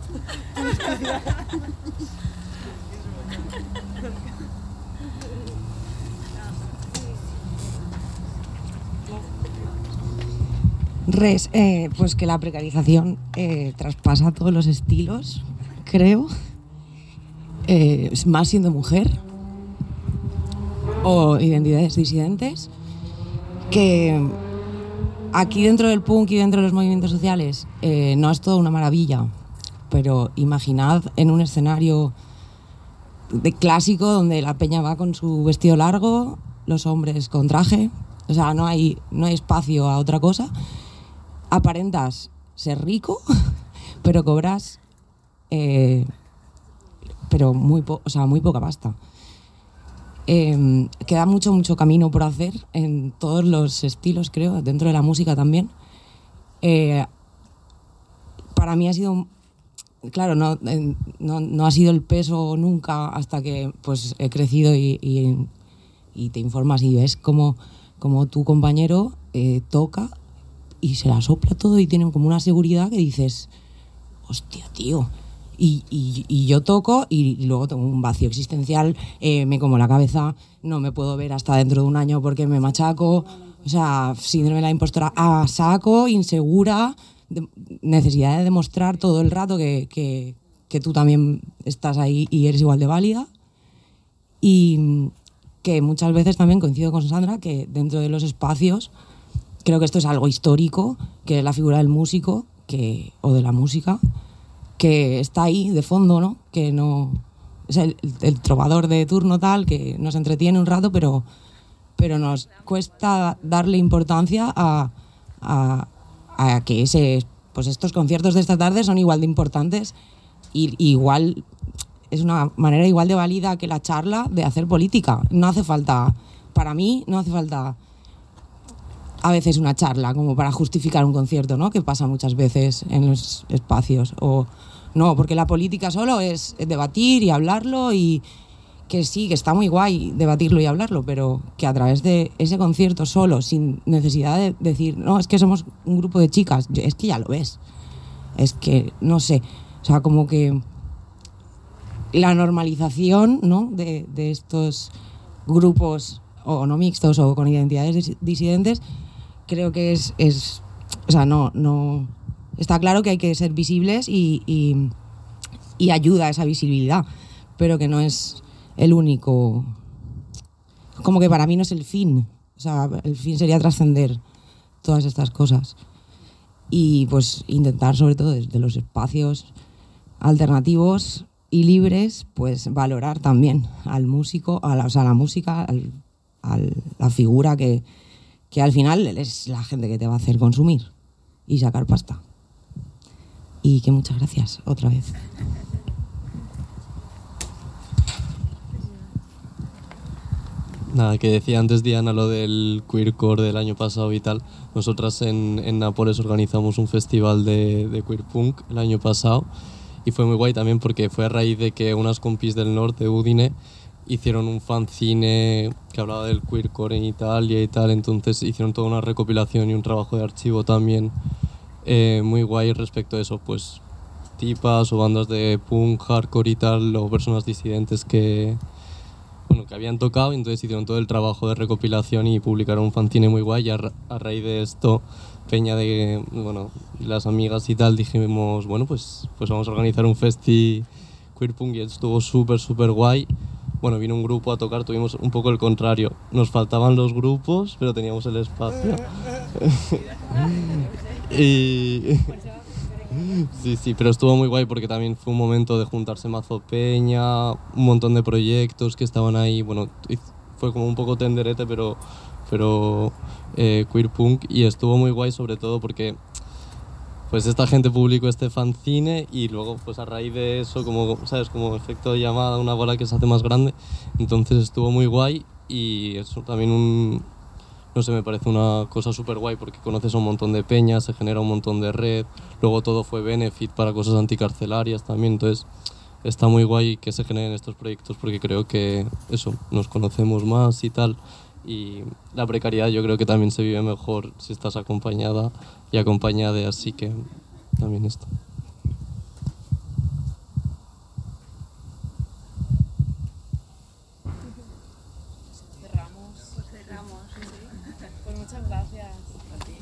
Res, eh, pues que la precarización eh, traspasa todos los estilos, creo, eh, más siendo mujer o identidades disidentes, que aquí dentro del punk y dentro de los movimientos sociales eh, no es todo una maravilla, pero imaginad en un escenario de clásico donde la peña va con su vestido largo los hombres con traje, o sea, no hay, no hay espacio a otra cosa. Aparentas ser rico, pero cobras eh, pero muy, po- o sea, muy poca pasta. Eh, queda mucho, mucho camino por hacer en todos los estilos, creo, dentro de la música también. Eh, para mí ha sido, claro, no, eh, no, no ha sido el peso nunca hasta que pues he crecido y, y, y te informas y ves como, como tu compañero eh, toca y se la sopla todo y tienen como una seguridad que dices, hostia, tío. Y, y, y yo toco y, y luego tengo un vacío existencial, eh, me como la cabeza, no me puedo ver hasta dentro de un año porque me machaco, o sea, síndrome de la impostora a saco, insegura, de, necesidad de demostrar todo el rato que, que, que tú también estás ahí y eres igual de válida. Y que muchas veces también coincido con Sandra que dentro de los espacios, creo que esto es algo histórico, que es la figura del músico que, o de la música, que está ahí de fondo, ¿no? Que no es el, el trovador de turno tal, que nos entretiene un rato, pero, pero nos cuesta darle importancia a, a, a que ese, pues estos conciertos de esta tarde son igual de importantes y, y igual es una manera igual de válida que la charla de hacer política. No hace falta, para mí, no hace falta a veces una charla como para justificar un concierto, ¿no? Que pasa muchas veces en los espacios. O no, porque la política solo es debatir y hablarlo y que sí, que está muy guay debatirlo y hablarlo, pero que a través de ese concierto solo, sin necesidad de decir, no, es que somos un grupo de chicas, es que ya lo ves. Es que, no sé, o sea, como que la normalización, ¿no? de, de estos grupos o no mixtos o con identidades disidentes, creo que es, es o sea, no, no, está claro que hay que ser visibles y, y, y ayuda a esa visibilidad, pero que no es el único, como que para mí no es el fin, o sea, el fin sería trascender todas estas cosas y pues intentar sobre todo desde los espacios alternativos y libres, pues valorar también al músico, a la, o sea, a la música, al, a la figura que, que al final es la gente que te va a hacer consumir y sacar pasta. Y que muchas gracias otra vez. Nada, que decía antes Diana lo del queercore del año pasado y tal. Nosotras en, en Nápoles organizamos un festival de, de queer punk el año pasado y fue muy guay también porque fue a raíz de que unas compis del norte, de Udine, hicieron un fanzine que hablaba del queercore en Italia y tal, entonces hicieron toda una recopilación y un trabajo de archivo también eh, muy guay respecto a eso, pues tipas o bandas de punk, hardcore y tal, o personas disidentes que, bueno, que habían tocado, y entonces hicieron todo el trabajo de recopilación y publicaron un fanzine muy guay y a, ra- a raíz de esto Peña de, bueno, las amigas y tal, dijimos, bueno, pues, pues vamos a organizar un festi queer punk y estuvo súper, súper guay. Bueno, vino un grupo a tocar, tuvimos un poco el contrario. Nos faltaban los grupos, pero teníamos el espacio. y... Sí, sí, pero estuvo muy guay porque también fue un momento de juntarse mazo peña, un montón de proyectos que estaban ahí. Bueno, fue como un poco tenderete, pero, pero eh, queer punk, y estuvo muy guay sobre todo porque pues esta gente publicó este fanzine y luego pues a raíz de eso, como sabes, como efecto de llamada, una bola que se hace más grande, entonces estuvo muy guay y eso también un, no sé, me parece una cosa súper guay porque conoces a un montón de peñas, se genera un montón de red, luego todo fue benefit para cosas anticarcelarias también, entonces está muy guay que se generen estos proyectos porque creo que eso, nos conocemos más y tal. Y la precariedad yo creo que también se vive mejor si estás acompañada y acompañada, así que también esto. Cerramos. Pues cerramos, sí. Pues muchas gracias a ti.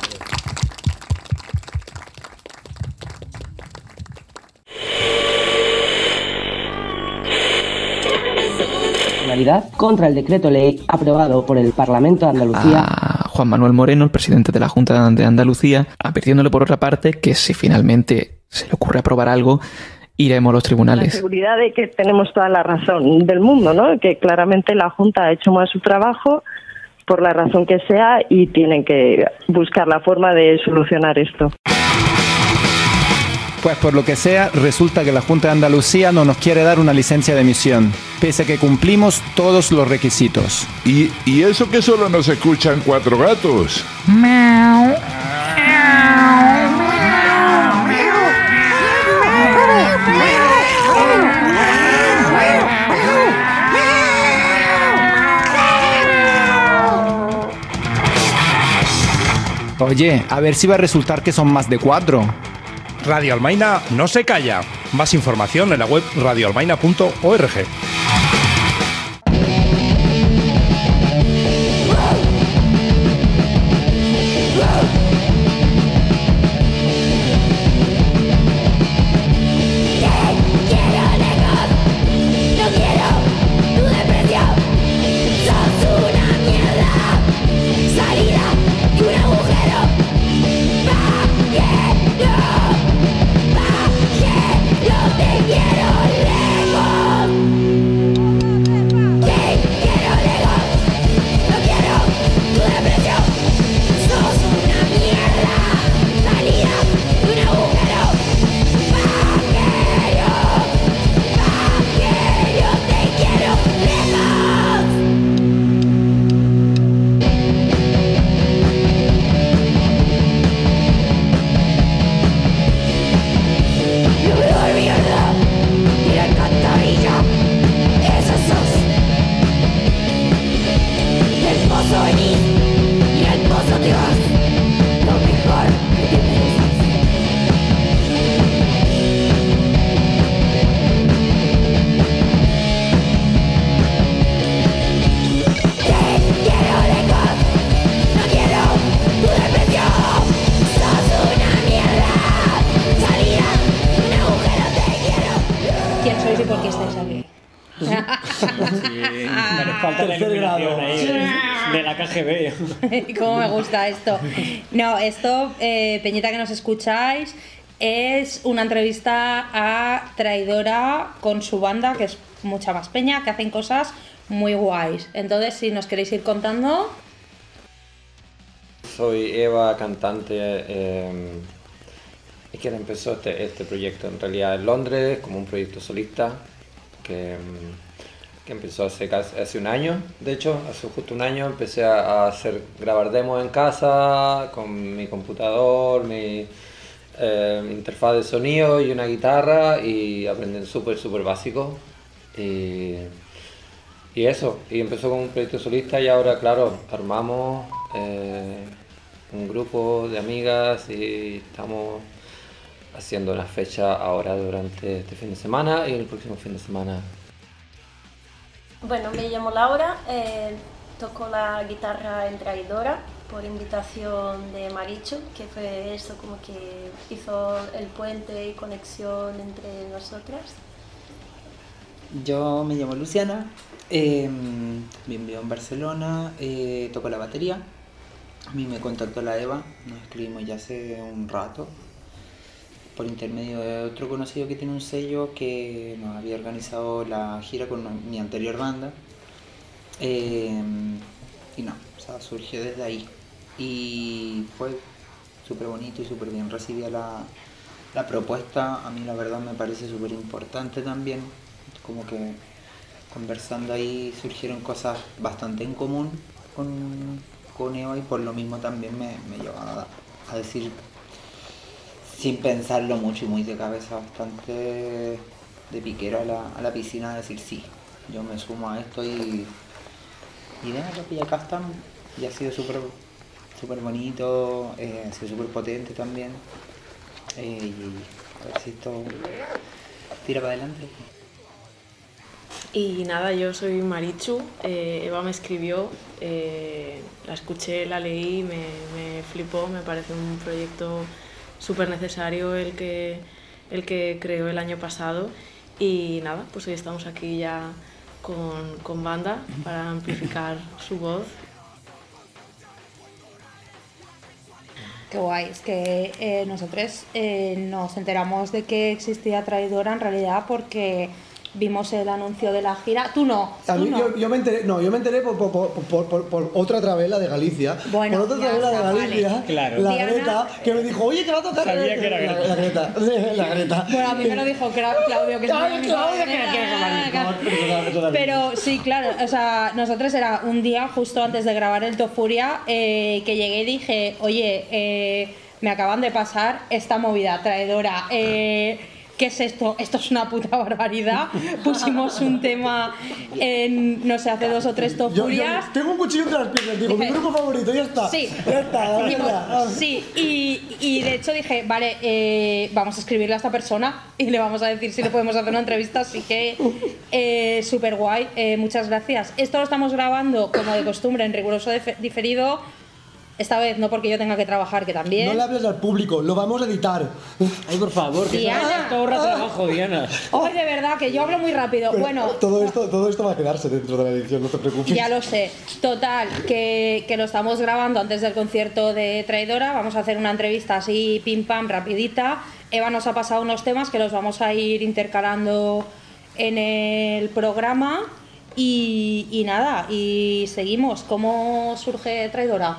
Contra el decreto ley aprobado por el Parlamento de Andalucía. A Juan Manuel Moreno, el presidente de la Junta de Andalucía, advirtiéndole por otra parte que si finalmente se le ocurre aprobar algo, iremos a los La tribunales. seguridad de que tenemos toda la razón del mundo, ¿no? Que claramente la Junta ha hecho mal su trabajo por la razón que sea y tienen que buscar la forma de solucionar esto. Pues por lo que sea, resulta que la Junta de Andalucía no nos quiere dar una licencia de emisión, pese a que cumplimos todos los requisitos. ¿Y, y eso que solo nos escuchan cuatro gatos? Oye, a ver si va a resultar que son más de cuatro. Radio Almaina no se calla. Más información en la web radio almaina punto org. ¿Quién sois y por qué estáis aquí? Falta la iluminación ahí de, de la K G B. ¿Cómo me gusta esto? No, esto, eh, Peñita que nos escucháis, es una entrevista a Traidora con su banda, que es mucha más peña, que hacen cosas muy guays. Entonces, si nos queréis ir contando... Soy Eva, cantante, eh, y que empezó este, este proyecto en realidad en Londres como un proyecto solista que, que empezó hace, casi, hace un año. De hecho, hace justo un año empecé a, a hacer, grabar demos en casa con mi computador, mi eh, interfaz de sonido y una guitarra, y aprendí súper, súper básico. Y, y eso, y empezó con un proyecto solista y ahora, claro, armamos eh, un grupo de amigas y estamos haciendo una fecha ahora durante este fin de semana y el próximo fin de semana. Bueno, me llamo Laura, eh, toco la guitarra en Traidora por invitación de Marichu, que fue eso como que hizo el puente y conexión entre nosotras. Yo me llamo Luciana, eh, vivo en Barcelona, eh, toco la batería. A mí me contactó la Eva, nos escribimos ya hace un rato por intermedio de otro conocido que tiene un sello que nos había organizado la gira con mi anterior banda. Eh, y no, o sea, surgió desde ahí y fue súper bonito y súper bien recibida la, la propuesta. A mí la verdad me parece súper importante también, como que conversando ahí surgieron cosas bastante en común con, con Eva, y por lo mismo también me, me llevó a, a decir, sin pensarlo mucho y muy de cabeza, bastante de piquero a la, a la piscina, a decir sí, yo me sumo a esto y, y de nada, y acá estamos. Y ha sido súper súper bonito, eh, ha sido súper potente también, eh, y a ver si esto tira para adelante. Y nada, yo soy Marichu, eh, Eva me escribió, eh, la escuché, la leí, me, me flipó, me parece un proyecto súper necesario el que, el que creó el año pasado, y nada, pues hoy estamos aquí ya con, con banda para amplificar su voz. Qué guay, es que eh, nosotros eh, nos enteramos de que existía Traidora en realidad porque vimos el anuncio de la gira. Tú no. A tú mí, no. Yo, yo me enteré, no, yo me enteré por, por, por, por, por otra travela de Galicia. Bueno, por otra ya travela de está, Galicia, vale. Claro. la Diana- Greta, que me dijo, oye, que va a tocar Sabía que era la, Greta. la Greta. La Greta. Bueno, a mí me lo dijo Cla- Claudio, que es Ay, mi amigo. Claudio, que la quiere llamar. Pero sí, claro, o sea, nosotros era un día justo antes de grabar el Tofuria eh, que llegué y dije, oye, eh, me acaban de pasar esta movida traidora. Eh, ¿Qué es esto? Esto es una puta barbaridad. Pusimos un tema en, no sé, hace dos o tres Yo, yo Tofurias. tengo un cuchillo entre las piernas, digo, mi grupo favorito, ya está. Sí, Ya está, la Dijimos, verdad. sí, y, y de hecho dije, vale, eh, vamos a escribirle a esta persona y le vamos a decir si le podemos hacer una entrevista, así que eh, súper guay, eh, muchas gracias. Esto lo estamos grabando como de costumbre en riguroso dif- diferido, esta vez no porque yo tenga que trabajar, que también. No le hables al público, lo vamos a editar. Ay, por favor, que Diana. te ahorra trabajo, Diana. Ay, de verdad, que yo hablo muy rápido. Pero Bueno, todo esto, todo esto va a quedarse dentro de la edición, no te preocupes. ya lo sé. Total, que, que lo estamos grabando antes del concierto de Traidora. Vamos a hacer una entrevista así, pim pam, rapidita. Eva nos ha pasado unos temas que los vamos a ir intercalando en el programa. Y, y nada, y seguimos. ¿Cómo surge Traidora?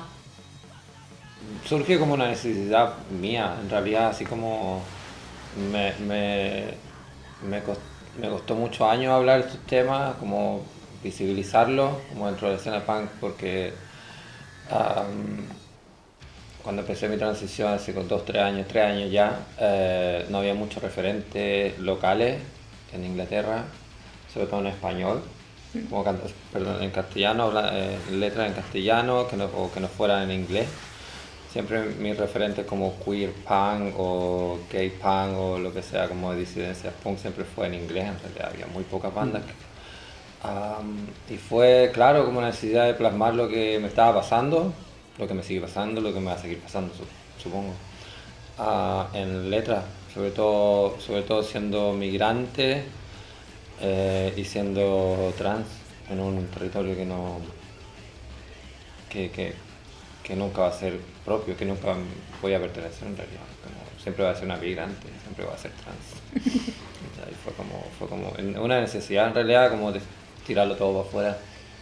Surge como una necesidad mía, en realidad, así como me, me, me, costó, me costó muchos años hablar de estos temas, como visibilizarlos, como dentro de la escena punk, porque um, cuando empecé mi transición, hace con dos, tres años, tres años ya, eh, no había muchos referentes locales en Inglaterra, sobre todo en español, como can- perdón, en castellano, habla- eh, letras en castellano que no, o que no fueran en inglés. Siempre mis referentes como queer punk o gay punk o lo que sea como de disidencias punk siempre fue en inglés, en realidad había muy pocas bandas. Que, um, y fue, claro, como una necesidad de plasmar lo que me estaba pasando, lo que me sigue pasando, lo que me va a seguir pasando, su- supongo, uh, en letras, sobre todo, sobre todo siendo migrante eh, y siendo trans en un territorio que no... que, que, que nunca va a ser propio, que nunca voy a pertenecer en realidad. Como siempre va a ser una migrante, siempre va a ser trans. Y fue como, fue como una necesidad en realidad como de tirarlo todo para afuera.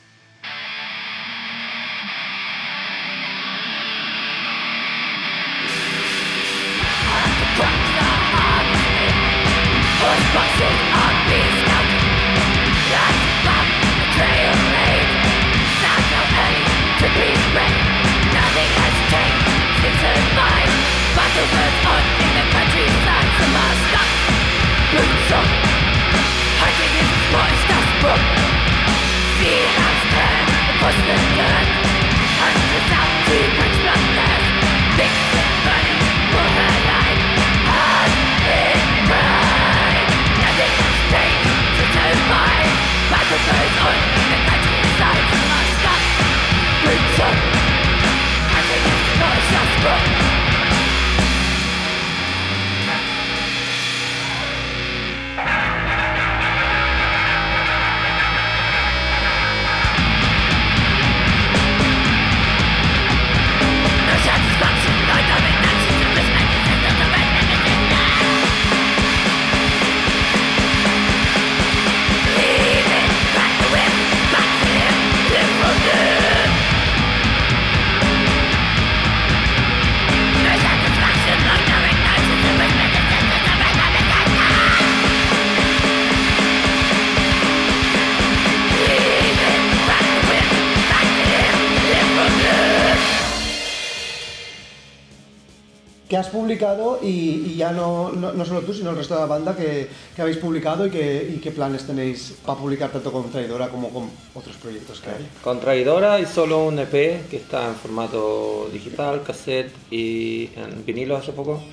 Que has publicado y, y ya no, no, no solo tú, sino el resto de la banda que, que habéis publicado y, que, y qué planes tenéis para publicar tanto con Traidora como con otros proyectos que hay. Con Traidora hay solo un E P que está en formato digital, cassette y en vinilo hace poco.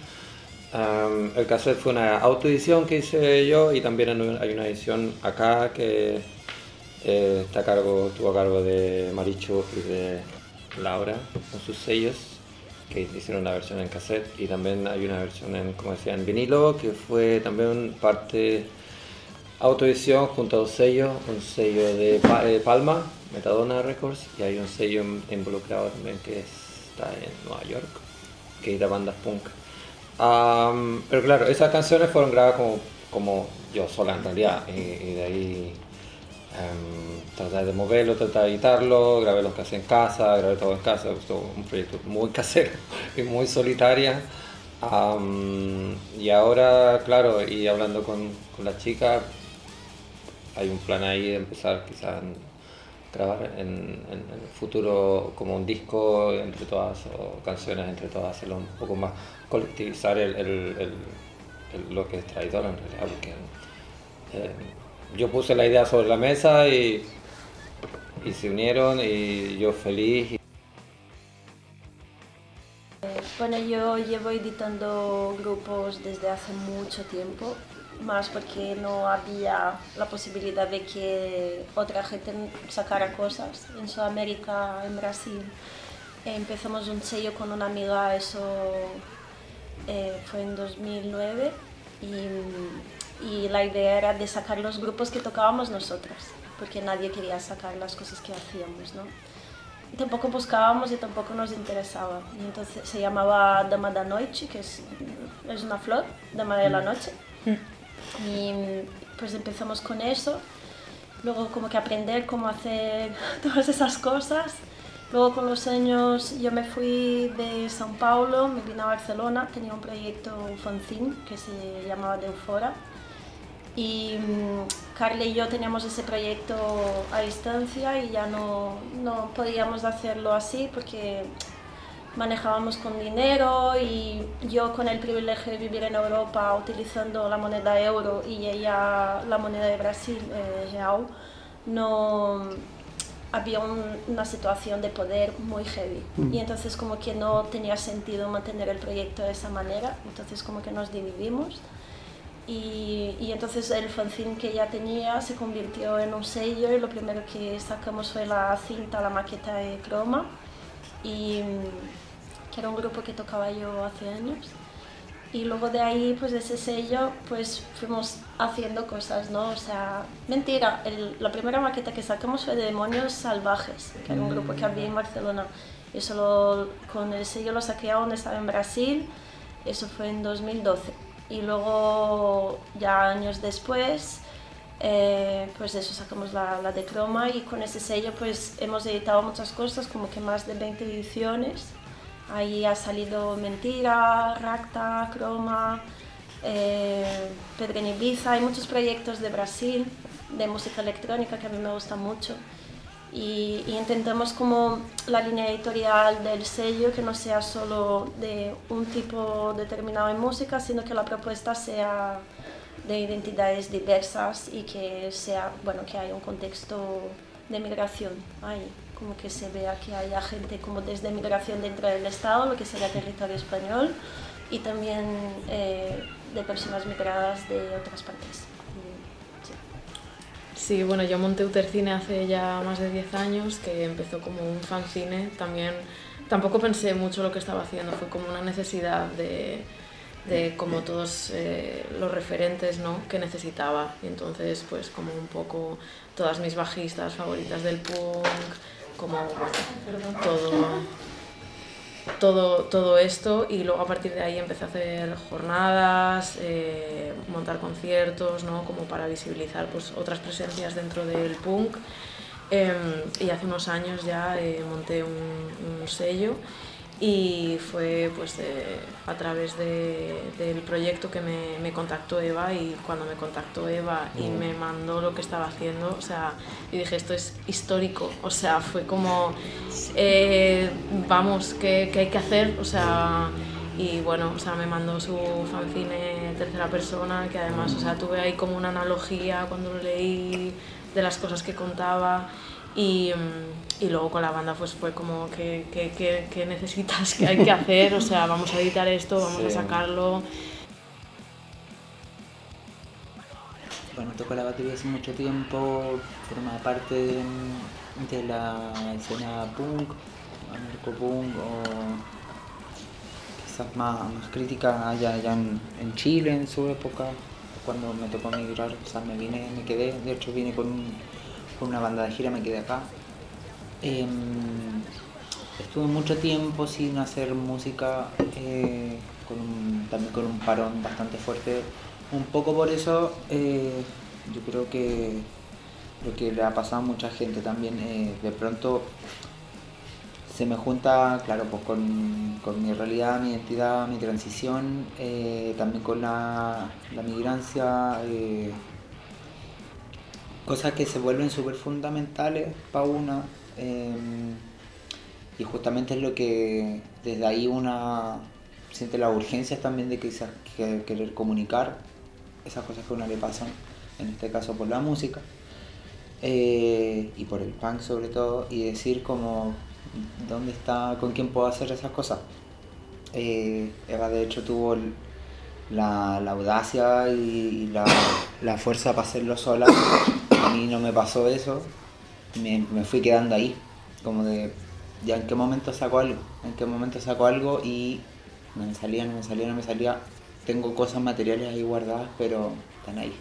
Um, el cassette fue una autoedición que hice yo y también hay una edición acá que eh, está a cargo, estuvo a cargo de Maricho y de Laura con sus sellos, que hicieron una versión en cassette, y también hay una versión en, como decía, en vinilo, que fue también parte autoedición junto a dos sellos, un sello de Palma, Metadona Records, y hay un sello involucrado también que está en Nueva York, que ir a bandas punk. Um, pero claro, esas canciones fueron grabadas como, como yo sola en realidad, y, y de ahí um, tratar de moverlo, tratar de editarlo, grabé los que hacía en casa, grabé todo en casa, fue un proyecto muy casero y muy solitaria. Um, y ahora, claro, y hablando con, con la chica, hay un plan ahí de empezar quizás a grabar en, en, en el futuro como un disco entre todas, o canciones entre todas, hacerlo un poco más, colectivizar el, el, el, el, lo que es Traidora en realidad, porque eh, yo puse la idea sobre la mesa y, y se unieron y yo feliz. Bueno, yo llevo editando grupos desde hace mucho tiempo, más porque no había la posibilidad de que otra gente sacara cosas. En Sudamérica, en Brasil, empezamos un sello con una amiga, eso eh, fue en dos mil nueve, y, y la idea era de sacar los grupos que tocábamos nosotras, porque nadie quería sacar las cosas que hacíamos, ¿no? Y tampoco buscábamos y tampoco nos interesaba. Y entonces se llamaba Dama da Noite, que es, es una flor, Dama de la Noche. Y pues empezamos con eso. Luego como que aprender cómo hacer todas esas cosas. Luego con los años yo me fui de São Paulo, me vine a Barcelona, tenía un proyecto, un fanzine que se llamaba De Eufora. Y um, Carla y yo teníamos ese proyecto a distancia y ya no, no podíamos hacerlo así porque manejábamos con dinero, y yo con el privilegio de vivir en Europa utilizando la moneda euro y ella la moneda de Brasil, eh, real, no había un, una situación de poder muy heavy. Mm. Y entonces como que no tenía sentido mantener el proyecto de esa manera, entonces como que nos dividimos. Y, y entonces el fanzine que ya tenía se convirtió en un sello, y lo primero que sacamos fue la cinta, la maqueta de Croma, y, que era un grupo que tocaba yo hace años. Y luego de ahí, pues de ese sello, pues fuimos haciendo cosas, ¿no? O sea, mentira, el, la primera maqueta que sacamos fue de Demonios Salvajes, que era un grupo que había en Barcelona. Eso lo, con el sello lo saqué aún estaba en Brasil, eso fue en dos mil doce. Y luego, ya años después, eh, pues eso, sacamos la, la de Croma, y con ese sello pues hemos editado muchas cosas, como que más de veinte ediciones. Ahí ha salido Mentira, Racta, Croma, eh, Pedro en Ibiza, hay muchos proyectos de Brasil, de música electrónica que a mí me gusta mucho. Y, y intentamos como la línea editorial del sello que no sea solo de un tipo determinado de música, sino que la propuesta sea de identidades diversas y que sea, bueno, que haya un contexto de migración ahí, como que se vea que haya gente como desde migración dentro del Estado, lo que sería territorio español, y también eh, de personas migradas de otras partes. Sí, bueno, yo monté Utercine hace ya más de diez años, que empezó como un fanzine. También tampoco pensé mucho lo que estaba haciendo, fue como una necesidad de, de como todos eh, los referentes, ¿no?, que necesitaba. Y entonces, pues como un poco todas mis bajistas favoritas del punk, como bueno, todo... Todo, todo esto, y luego a partir de ahí empecé a hacer jornadas, eh, montar conciertos, ¿no?, como para visibilizar pues, otras presencias dentro del punk. Eh, y hace unos años ya eh, monté un, un sello, y fue pues, eh, a través de, del proyecto que me, me contactó Eva, y cuando me contactó Eva y me mandó lo que estaba haciendo, o sea, yo dije, esto es histórico, o sea, fue como, eh, vamos, ¿qué, qué hay que hacer? O sea, y bueno, o sea, me mandó su fanzine tercera persona, que además, o sea, tuve ahí como una analogía cuando lo leí de las cosas que contaba. Y, y luego con la banda pues fue como que, que, que, que necesitas, que hay que hacer, o sea, vamos a editar esto, vamos sí. a sacarlo. Bueno, toco la batería hace mucho tiempo, forma parte de, de la escena punk, anarcopunk, o quizás más, más crítica allá, allá en, en Chile en su época, cuando me tocó migrar, o sea, me vine, me quedé, de hecho vine con un con una banda de gira, me quedé acá. Eh, estuve mucho tiempo sin hacer música, eh, con un, también con un parón bastante fuerte. Un poco por eso, eh, yo creo que lo que le ha pasado a mucha gente también, eh, de pronto se me junta, claro, pues con, con mi realidad, mi identidad, mi transición, eh, también con la, la migrancia, eh, cosas que se vuelven súper fundamentales para una, eh, y justamente es lo que desde ahí una siente las urgencias también de quizás que, querer comunicar esas cosas que a uno le pasan, en este caso por la música, eh, y por el punk sobre todo, y decir como dónde está, con quién puedo hacer esas cosas. Eh, Eva de hecho tuvo el, la, la audacia y, y la, la fuerza para hacerlo sola. A mí no me pasó eso, me, me fui quedando ahí, como de ya en qué momento saco algo, en qué momento saco algo, y no me salía, no me salía, no me salía. Tengo cosas materiales ahí guardadas, pero están ahí.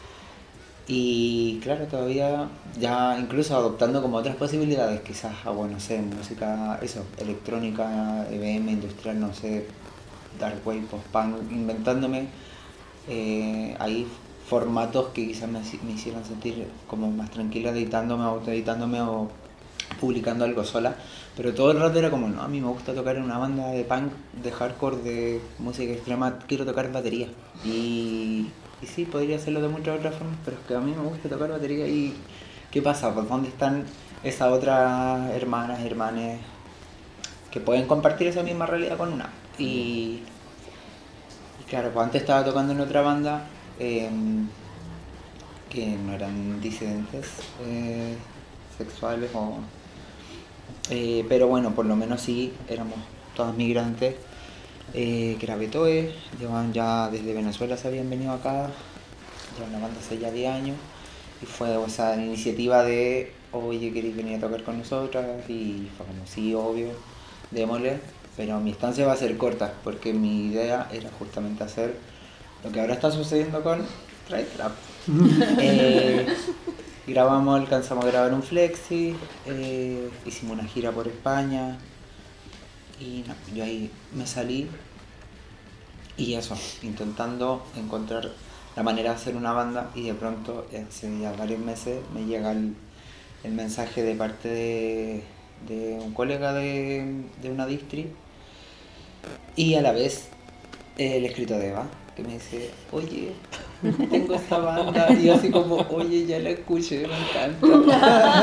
Y claro, todavía ya incluso adoptando como otras posibilidades, quizás, ah, bueno, no sé, música, eso, electrónica, E B M, industrial, no sé, dark wave, post-punk, inventándome eh, ahí formatos que quizás me, me hicieran sentir como más tranquila editándome, autoeditándome o publicando algo sola. Pero todo el rato era como, no, a mí me gusta tocar en una banda de punk, de hardcore, de música extrema, quiero tocar batería. Y, y sí, podría hacerlo de muchas otras formas, pero es que a mí me gusta tocar batería. ¿Y qué pasa? Pues ¿dónde están esas otras hermanas, hermanes que pueden compartir esa misma realidad con una? Y, y claro, pues antes estaba tocando en otra banda, eh, que no eran disidentes eh, sexuales o... Eh, pero bueno, por lo menos sí, éramos todas migrantes, eh, que era Betoe, llevaban ya desde Venezuela, se habían venido acá, llevan la banda hace ya diez años, y fue esa iniciativa de, oye, ¿queréis venir a tocar con nosotras? Y fue como, sí, obvio, démosle, pero mi estancia va a ser corta, porque mi idea era justamente hacer lo que ahora está sucediendo con Try Trap. eh, Grabamos, alcanzamos a grabar un flexi, eh, hicimos una gira por España y no, yo ahí me salí y eso, intentando encontrar la manera de hacer una banda, y de pronto, hace ya varios meses, me llega el, el mensaje de parte de, de un colega de, de una distri y a la vez el escrito de Eva, que me dice, oye, tengo esta banda, y yo así como, oye, ya la escuché, me encanta.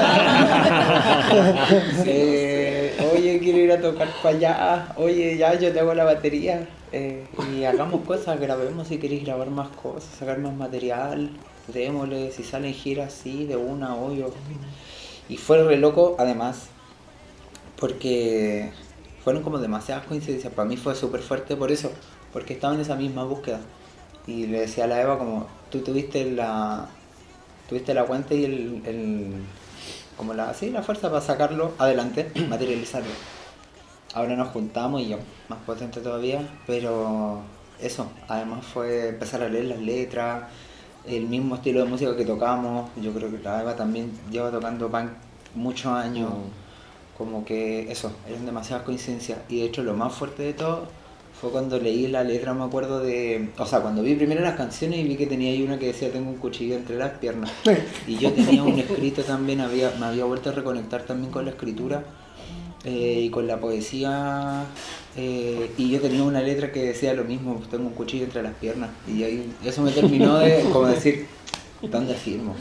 eh, oye, quiero ir a tocar para allá, oye, ya, yo te hago la batería, eh, y hagamos cosas, grabemos si queréis grabar más cosas, sacar más material, démosle, si salen giras, sí, de una, obvio. Y fue re loco, además, porque fueron como demasiadas coincidencias, para mí fue súper fuerte por eso, porque estaba en esa misma búsqueda. Y le decía a la Eva como, tú tuviste la tuviste la cuenta y el, el como la, sí, la fuerza para sacarlo adelante, materializarlo. Ahora nos juntamos y yo, más potente todavía, pero eso, además fue empezar a leer las letras, el mismo estilo de música que tocamos. Yo creo que la Eva también lleva tocando punk muchos años, mm. como que eso, eran demasiadas coincidencias. Y de hecho lo más fuerte de todo fue cuando leí la letra, me acuerdo de... O sea, cuando vi primero las canciones y vi que tenía ahí una que decía tengo un cuchillo entre las piernas. Y yo tenía un escrito también, había, me había vuelto a reconectar también con la escritura eh, y con la poesía. Eh, y yo tenía una letra que decía lo mismo, tengo un cuchillo entre las piernas. Y ahí, eso me terminó de como decir, ¿dónde firmo?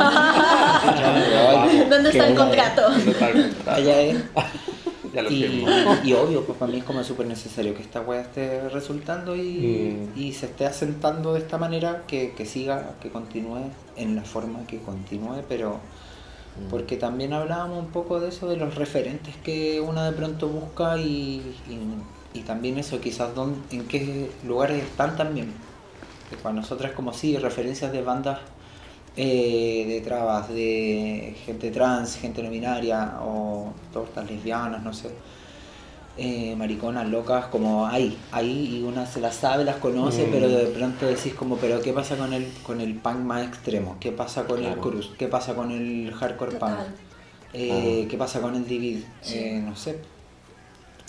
¿Dónde está el contrato? Allá es. Y, y obvio, pues para mí es como súper necesario que esta weá esté resultando y, mm. y se esté asentando de esta manera, que, que siga, que continúe en la forma que continúe, pero mm. porque también hablábamos un poco de eso, de los referentes que uno de pronto busca y, y, y también eso, quizás dónde, en qué lugares están también. Que para nosotras como sí, referencias de bandas Eh, de trabas, de gente trans, gente no binaria o tortas lesbianas, no sé, eh, mariconas, locas, como hay, hay y una se las sabe, las conoce, mm. pero de pronto decís como, pero ¿qué pasa con el, con el punk más extremo? ¿Qué pasa con claro. el crust? ¿Qué pasa con el hardcore Total. punk? Eh, ah. ¿Qué pasa con el divid? Sí. Eh, no sé.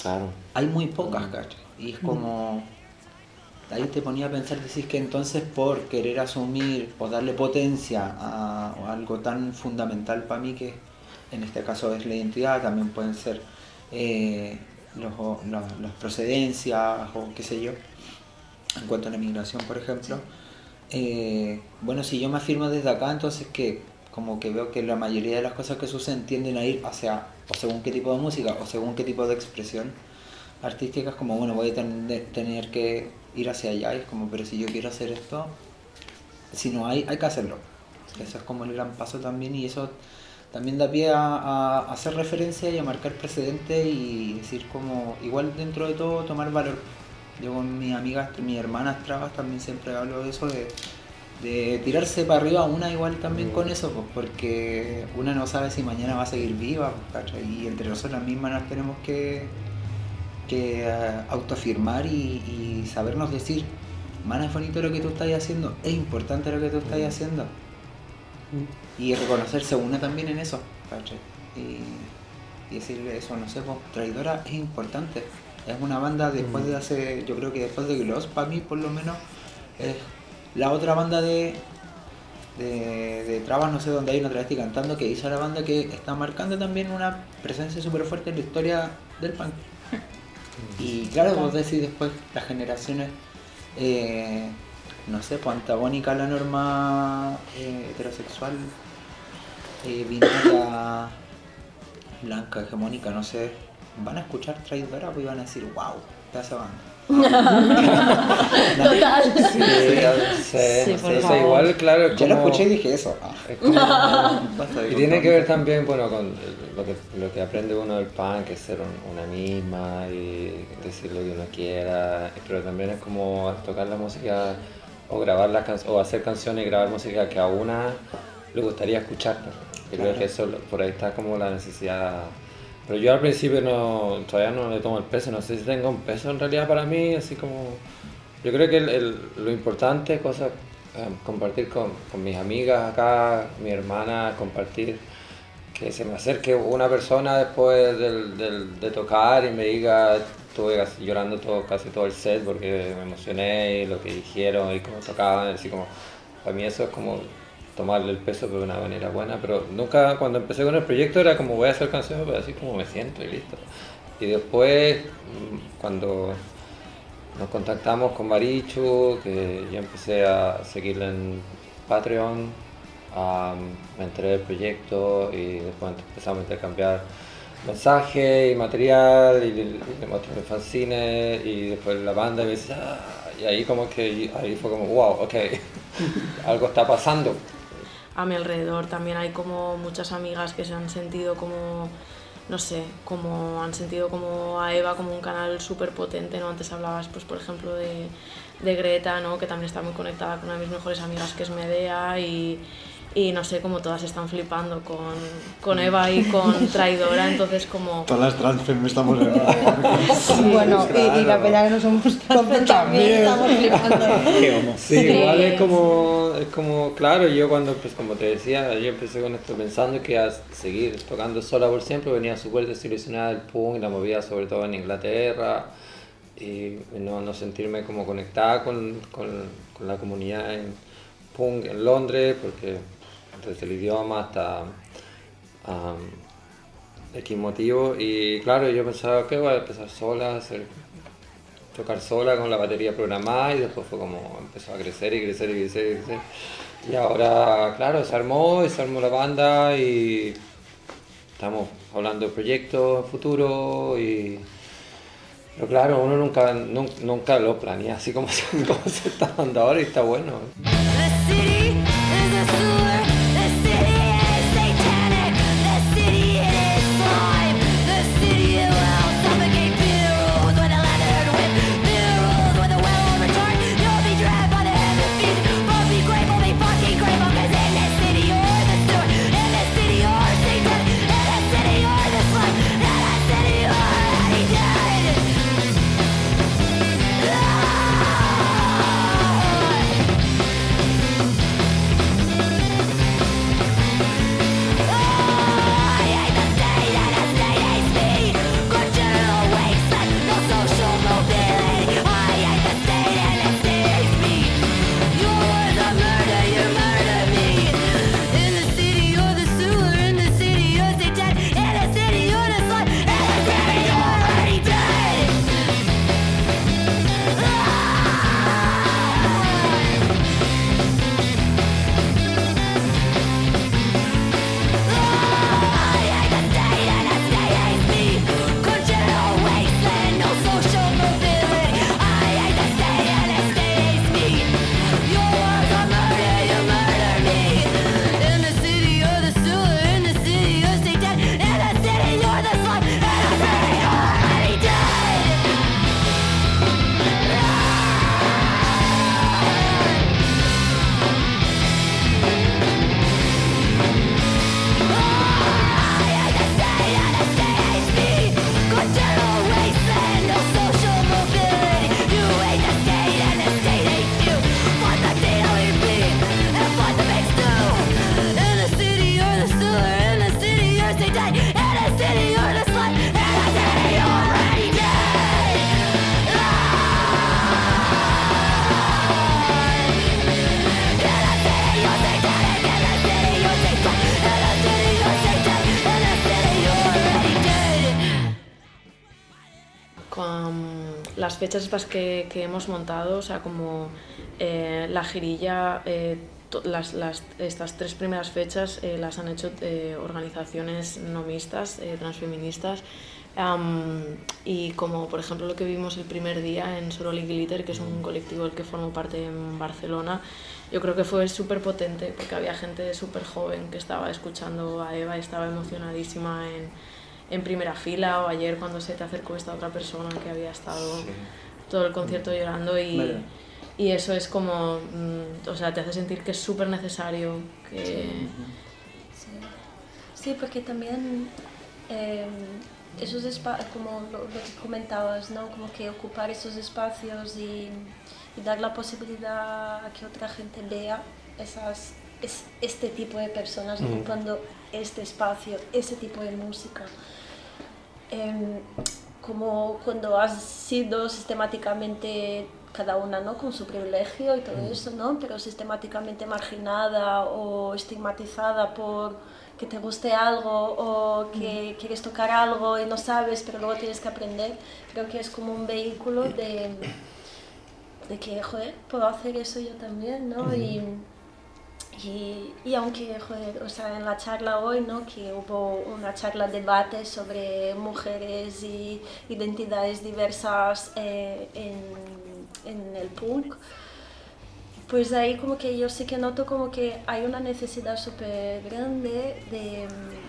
Claro. Hay muy pocas, ¿cachai? Y es como... Ahí te ponía a pensar, decís que entonces por querer asumir o darle potencia a, a algo tan fundamental para mí, que en este caso es la identidad, también pueden ser eh, los, los, las procedencias o qué sé yo, en cuanto a la migración, por ejemplo. Eh, bueno, si yo me afirmo desde acá, entonces que como que veo que la mayoría de las cosas que suceden tienden a ir hacia o según qué tipo de música o según qué tipo de expresión artística, es como, bueno, voy a tener, tener que ir hacia allá, y es como, pero si yo quiero hacer esto, si no hay, hay que hacerlo. Eso es como el gran paso también, y eso también da pie a, a hacer referencia y a marcar precedentes y decir como, igual dentro de todo, tomar valor. Yo con mis amigas, mis hermanas trabas también siempre hablo de eso, de, de tirarse para arriba una igual también con eso, pues, porque una no sabe si mañana va a seguir viva, pues, y entre nosotras mismas nos tenemos que que uh, autoafirmar y, y sabernos decir, mana, es bonito lo que tú estás haciendo, es importante lo que tú estás haciendo, mm. y reconocerse una también en eso, ¿cachai? Y, y decirle eso, no sé, pues, Traidora es importante, es una banda después mm. de hace, yo creo que después de Gloss, para mí por lo menos, es la otra banda de, de, de trabas, no sé dónde hay una travesti cantando, que hizo la banda que está marcando también una presencia súper fuerte en la historia del punk. Y claro, vos decís después las generaciones, eh, no sé, pues antagónica a la norma eh, heterosexual, eh, binaria, blanca, hegemónica, no sé, van a escuchar Traidora pues, y van a decir, wow, está esa banda. Total. Sí, sí, sí, por sí, favor. Igual, claro, yo lo escuché y dije eso. Ah. Como, y tiene que ver también, bueno, con lo que, lo que aprende uno del punk, que es ser un, una misma y decir lo que uno quiera, pero también es como tocar la música o grabar las can- o hacer canciones y grabar música que a una le gustaría escuchar. Yo claro. creo que eso, por ahí está como la necesidad. Pero yo al principio no, todavía no le tomo el peso, no sé si tengo un peso en realidad para mí, así como... Yo creo que el, el, lo importante es cosas, eh, compartir con, con mis amigas acá, mi hermana, compartir, que se me acerque una persona después del, del, de tocar y me diga, estuve llorando todo, casi todo el set porque me emocioné y lo que dijeron y cómo tocaban, así como, para mí eso es como... tomarle el peso de una manera buena, pero nunca, cuando empecé con el proyecto era como voy a hacer canciones, pero así como me siento y listo. Y después, cuando nos contactamos con Marichu, que yo empecé a seguirle en Patreon, um, me enteré del proyecto y después empezamos a intercambiar mensajes y material y, y le mostré el fanzine y después la banda y me dice, ah, y ahí como que, ahí fue como, wow, ok, algo está pasando. A mi alrededor también hay como muchas amigas que se han sentido como, no sé, como han sentido como a Eva como un canal súper potente, ¿no? Antes hablabas, pues por ejemplo, de, de Greta, ¿no? Que también está muy conectada con una de mis mejores amigas, que es Medea, y, y no sé, como todas están flipando con, con Eva y con Traidora, entonces como... Todas las transfem estamos en sí, bueno, claro. y, y la pena que no somos transfem también estamos flipando. Sí, sí, igual es como, es como, claro, yo cuando, pues como te decía, yo empecé con esto pensando que iba a seguir tocando sola por siempre, venía súper desilusionada del punk y la movía sobre todo en Inglaterra, y no, no sentirme como conectada con, con, con la comunidad en punk en Londres, porque desde el idioma hasta um, X motivo, y claro, yo pensaba que voy a empezar sola, a hacer, tocar sola con la batería programada, y después fue como empezó a crecer y crecer y crecer y crecer, y ahora claro, se armó y se armó la banda y estamos hablando de proyectos futuro y pero claro, uno nunca, nunca, nunca lo planea así como, como se está dando ahora y está bueno. las fechas estas que, que hemos montado, o sea, como eh, la girilla, eh, las, las, estas tres primeras fechas eh, las han hecho eh, organizaciones no mixtas, eh, transfeministas, um, y como por ejemplo lo que vimos el primer día en Sorol y Glitter, que es un colectivo del que formo parte en Barcelona, yo creo que fue súper potente porque había gente súper joven que estaba escuchando a Eva y estaba emocionadísima en, en primera fila, o ayer cuando se te acercó esta otra persona que había estado sí. todo el concierto llorando y, vale. y eso es como, mm, o sea, te hace sentir que es súper necesario que... Sí. Sí, porque también eh, esos espacios, como lo, lo que comentabas, ¿no? Como que ocupar esos espacios y... y dar la posibilidad a que otra gente vea esas, es, este tipo de personas mm. ocupando este espacio, ese tipo de música. Eh, como cuando has sido sistemáticamente, cada una, ¿no? Con su privilegio y todo mm. eso, ¿no? Pero sistemáticamente marginada o estigmatizada por que te guste algo o que mm. quieres tocar algo y no sabes, pero luego tienes que aprender. Creo que es como un vehículo de... de que, joder, puedo hacer eso yo también, ¿no? Uh-huh. y, y, y aunque, joder, o sea, en la charla hoy, ¿no? Que hubo una charla debate sobre mujeres y identidades diversas eh, en, en el punk, pues ahí como que yo sí que noto como que hay una necesidad súper grande de...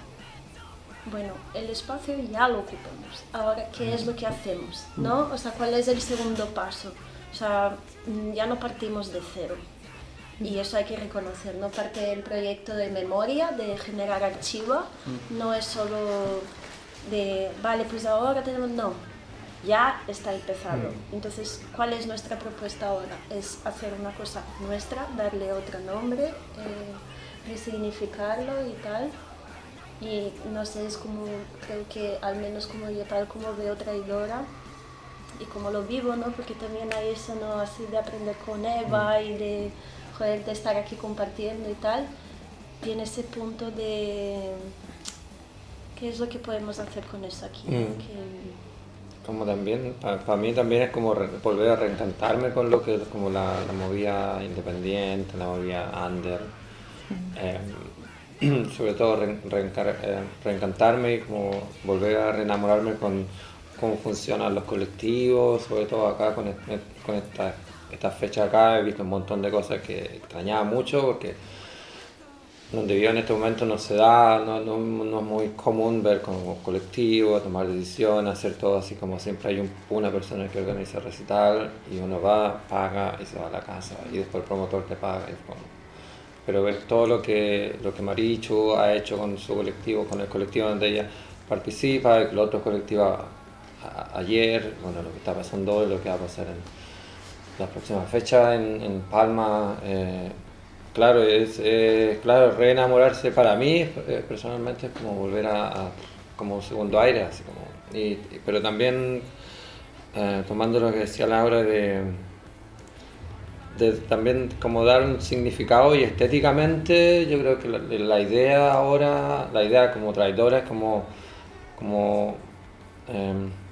Bueno, el espacio ya lo ocupamos, ahora, ¿qué es lo que hacemos, no? O sea, ¿cuál es el segundo paso? O sea, ya no partimos de cero y eso hay que reconocer, ¿no? Parte del proyecto de memoria, de generar archivo, no es solo de, vale, pues ahora tenemos, no, ya está empezado. Entonces, ¿cuál es nuestra propuesta ahora? Es hacer una cosa nuestra, darle otro nombre, eh, resignificarlo y tal. Y no sé, es como, creo que al menos como yo tal como veo Traidora, y como lo vivo, ¿no? Porque también hay eso, ¿no? Así de aprender con Eva y de, joder, de estar aquí compartiendo y tal, tiene ese punto de qué es lo que podemos hacer con eso aquí, ¿no? Mm. Que... Como también, para, para mí también es como re, volver a reencantarme con lo que es como la, la movida independiente, la movida under, mm. eh, sobre todo re, reencar, eh, reencantarme y como volver a reenamorarme con cómo funcionan los colectivos, sobre todo acá con, con esta, esta fecha acá he visto un montón de cosas que extrañaba mucho porque donde vivo en este momento no se da, no, no, no es muy común ver como colectivos, tomar decisiones, hacer todo así como siempre hay un, una persona que organiza el recital y uno va, paga y se va a la casa y después el promotor te paga. Y como, pero ver todo lo que, lo que Marichu ha hecho con su colectivo, con el colectivo donde ella participa, y los otros colectivos ayer, bueno, lo que está pasando hoy, lo que va a pasar en la próxima fecha en, en Palma, eh, claro, es eh, claro, reenamorarse para mí eh, personalmente es como volver a, a como un segundo aire, así como, y, y, pero también eh, tomando lo que decía Laura de, de también como dar un significado y estéticamente yo creo que la, la idea ahora, la idea como Traidora es como, como eh,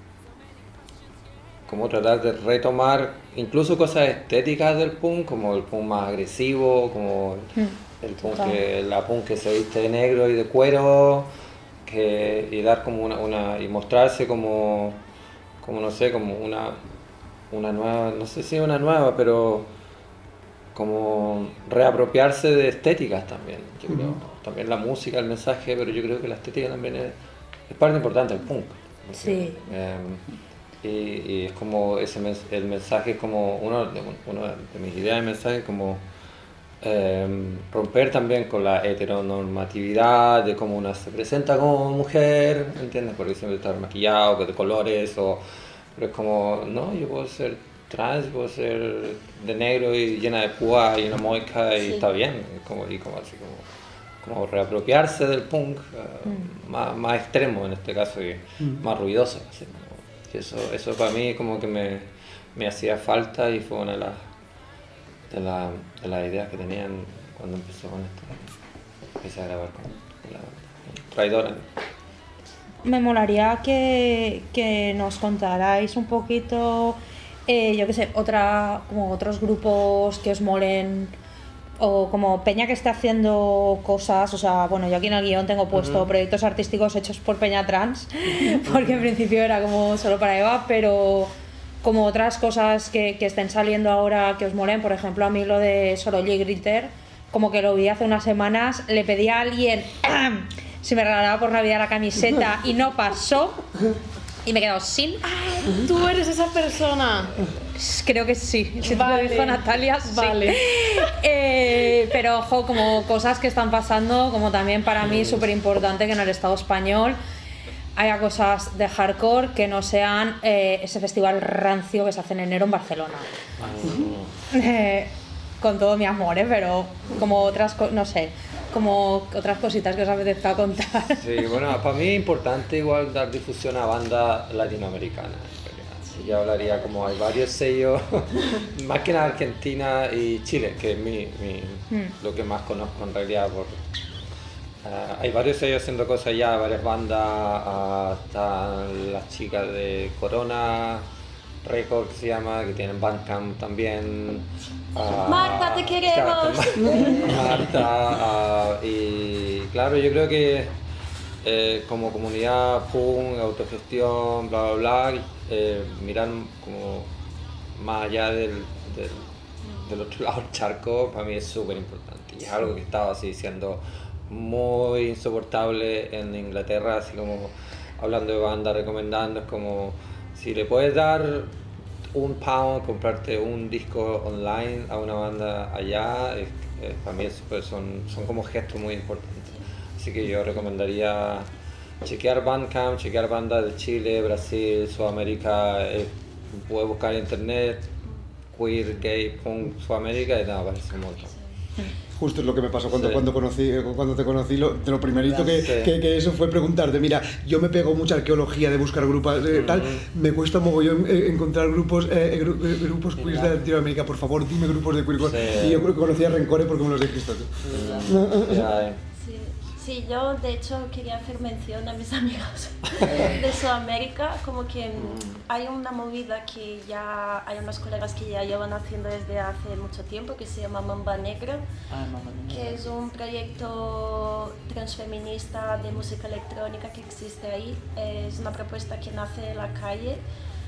como tratar de retomar incluso cosas estéticas del punk, como el punk más agresivo, como el, el punk que, la punk que se viste de negro y de cuero, que, y dar como una, una y mostrarse como, como no sé, como una, una nueva, no sé si una nueva, pero como reapropiarse de estéticas también, yo creo. Uh-huh. También la música, el mensaje, pero yo creo que la estética también es, es parte importante del punk. Porque, sí. Eh, Y, y es como ese el mensaje es como uno de, uno de mis ideas de mensaje es como eh, romper también con la heteronormatividad de cómo una se presenta como mujer, ¿entiendes? Porque siempre estar maquillado, de colores, o, pero es como, no, yo puedo ser trans, puedo ser de negro y llena de púa y una moica y sí. Está bien, como, y como así como, como reapropiarse del punk uh, mm. más, más extremo en este caso y mm. más ruidoso, así. Eso, eso para mí como que me, me hacía falta y fue una de las de la, de las ideas que tenían cuando empezó con esto. Empecé a grabar con, con la con Traidora. Me molaría que, que nos contarais un poquito eh, yo qué sé, otra, como otros grupos que os molen, o como Peña que esté haciendo cosas, o sea, bueno, yo aquí en el guión tengo puesto uh-huh. proyectos artísticos hechos por Peña Trans, porque en principio era como solo para Eva, pero como otras cosas que, que estén saliendo ahora que os molen, por ejemplo, a mí lo de Sorolla y Glitter, como que lo vi hace unas semanas, le pedí a alguien si me regalaba por Navidad la camiseta y no pasó, y me he quedado sin. ¿Tú eres esa persona? Creo que sí, si vale. te lo dijo Natalia, sí. Vale. Eh, pero ojo, como cosas que están pasando, como también para mí es súper importante que en el Estado español haya cosas de hardcore que no sean eh, ese festival rancio que se hace en enero en Barcelona. Oh. Eh, con todo mi amor, ¿eh? Pero como otras cosas, no sé, como otras cositas que os apetezca contar. Sí, bueno, para mí es importante igual dar difusión a bandas latinoamericanas. Yo hablaría como hay varios sellos, más que en Argentina y Chile, que es mi, mi, mm. lo que más conozco en realidad. Por, uh, hay varios sellos haciendo cosas ya, varias bandas, uh, están las chicas de Corona Records, se llama, que tienen Bandcamp también. Uh, Marta, te queremos. Marta, uh, y claro, yo creo que eh, como comunidad punk, autogestión, bla bla bla, eh, mirar como más allá del, del, del otro lado del charco, para mí es súper importante. Y es algo que estaba así siendo muy insoportable en Inglaterra, así como hablando de bandas, recomendando, es como si le puedes dar un pound, comprarte un disco online a una banda allá, es, es, para mí es super, son, son como gestos muy importantes. Así que yo recomendaría chequear Bandcamp, chequear bandas de Chile, Brasil, Sudamérica, eh, puedes buscar en internet, queer, gay, punk, Sudamérica, y nada, parece un montón. Justo es lo que me pasó cuando, sí. cuando, conocí, cuando te conocí, lo, de lo primerito que, sí. que, que eso fue preguntarte, mira, yo me pego mucha arqueología de buscar grupos, eh, tal, mm-hmm. me cuesta mogollón eh, encontrar grupos eh, gru, eh, grupos queers de Latinoamérica, por favor dime grupos de queer, sí. y yo creo que conocía Rencore porque me los dijiste tú. Sí. Yeah. Sí, yo de hecho quería hacer mención a mis amigos de Sudamérica, como que hay una movida que ya hay unos colegas que ya llevan haciendo desde hace mucho tiempo que se llama Mamba Negra, ah, Mamba Negra. Que es un proyecto transfeminista de música electrónica que existe ahí. Es una propuesta que nace de la calle.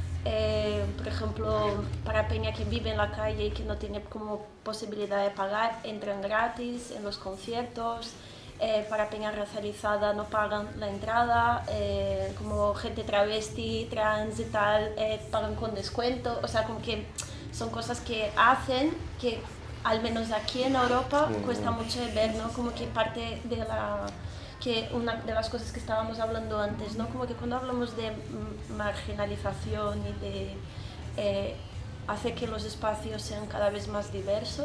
Eh, por ejemplo, para peña que vive en la calle y que no tiene como posibilidad de pagar, entran gratis en los conciertos. Eh, para peña racializada no pagan la entrada, eh, como gente travesti, trans y tal, eh, pagan con descuento, o sea, como que son cosas que hacen que al menos aquí en Europa mm. cuesta mucho de ver, ¿no? Como que parte de la... que una de las cosas que estábamos hablando antes, ¿no? Como que cuando hablamos de marginalización y de eh, hacer que los espacios sean cada vez más diversos,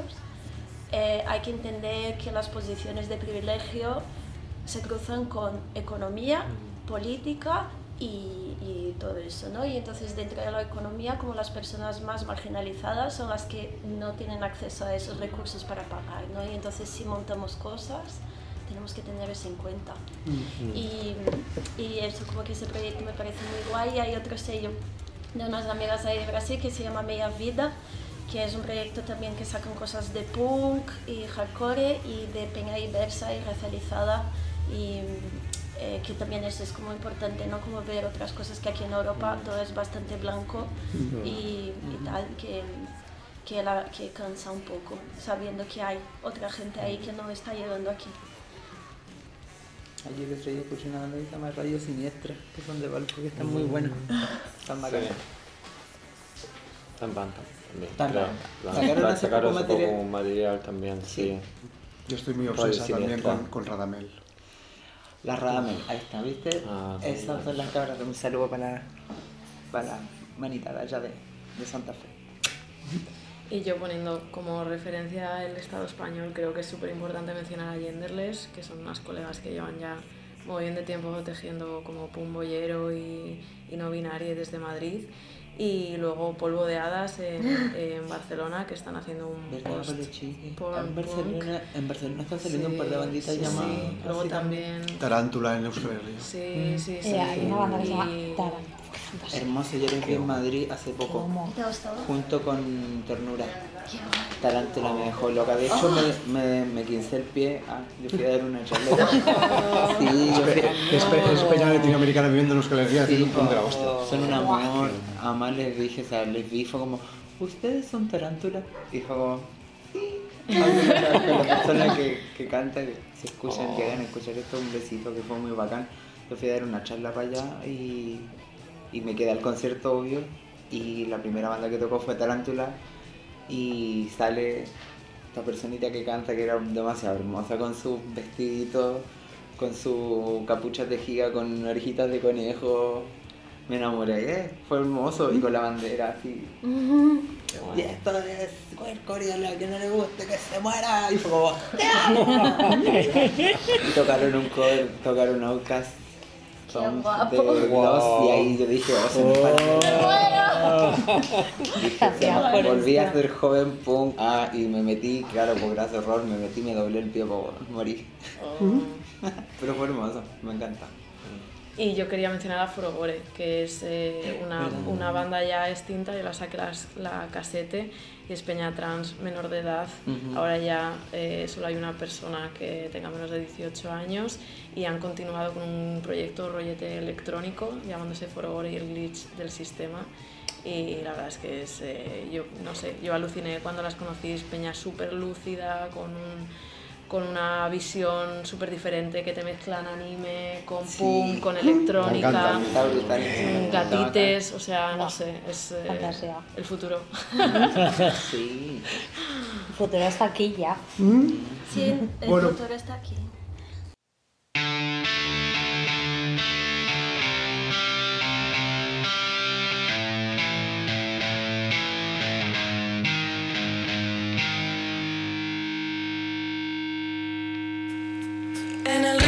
Eh, hay que entender que las posiciones de privilegio se cruzan con economía, política y, y todo eso, ¿no? Y entonces dentro de la economía, como las personas más marginalizadas son las que no tienen acceso a esos recursos para pagar, ¿no? Y entonces si montamos cosas, tenemos que tener eso en cuenta. Mm-hmm. y, y eso, como que ese proyecto me parece muy guay. Hay otro sello de unas amigas ahí de Brasil que se llama Meia Vida, que es un proyecto también que sacan cosas de punk y hardcore y de peña diversa y racializada, y eh, que también eso es como importante, ¿no? Como ver otras cosas que aquí en Europa todo es bastante blanco y, y tal, que, que, la, que cansa un poco, sabiendo que hay otra gente ahí que no está llegando aquí. Ayer el otro día escuché una banda que se llama Radio Siniestra, que son de Valpo, que están muy buenos, están bacanas. Están bancas. Claro, sacaron hace poco material. Poco material también, sí. sí. Yo estoy muy obsesa también con, con Radamel. La Radamel, ahí está, ¿viste? Ah, esas sí, son las cabras. Un saludo para, para la manita de allá de, de Santa Fe. Y yo poniendo como referencia el Estado español, creo que es súper importante mencionar a Genderless, que son unas colegas que llevan ya muy bien de tiempo tejiendo como pum boyero y, y no binario desde Madrid. Y luego Polvo de Hadas en, en Barcelona, que están haciendo un post por en Barcelona, en Barcelona están saliendo sí, un par de banditas sí, llamadas. Sí. Luego también Tarántula en Euskal Herria. Sí, sí, sí. Eh, hay una banda que se llama y... Tarántula. Hermoso, yo lo vi en Madrid hace poco. ¿Te ha gustado? Junto con Ternura. Tarántula me dejó loca. De hecho, me, me, me quincé el pie. Ah, yo fui a dar una charla. Sí, yo fui a... Es, pe- es peña latinoamericana viviendo en Euskal Herria haciendo un punto de la hostia. Son un amor. Además les dije, o sea, les vi, fue como, ¿ustedes son tarántula? Y fue como, sí. La persona que, que canta, que se escuchan, oh. llegan a escuchar esto, un besito que fue muy bacán. Yo fui a dar una charla para allá y, y me quedé al concierto, obvio. Y la primera banda que tocó fue Tarántula. Y sale esta personita que canta, que era demasiado hermosa, con sus vestiditos, con su capucha tejida, con orejitas de conejo. Me enamoré, ¿eh? Fue hermoso, y con la bandera así. Y esto es Queercore, a la que no le guste que se muera. Y fue como, ¡te amo! Y tocaron un cover, tocaron Outcast. Son de Gloss, y ahí yo dije, oh, se me falta. Dije, volví a ser joven punk. Ah, y me metí, claro, por gracias error, me metí, me doblé el pie para morir. Oh. Pero fue hermoso, me encanta. Y yo quería mencionar a Forogore, que es eh, una, una banda ya extinta. Yo la saqué las, la casete y es peña trans menor de edad. Uh-huh. Ahora ya eh, solo hay una persona que tenga menos de dieciocho años y han continuado con un proyecto rollete electrónico llamándose Forogore y el glitch del sistema. Y la verdad es que es, eh, yo no sé, yo aluciné cuando las conocí, peña súper lúcida, con un... con una visión súper diferente, que te mezclan anime con sí. punk, con electrónica, gatites, o sea, no sé, es eh, el futuro. Sí. El futuro está aquí ya. Sí, el bueno. futuro está aquí. En el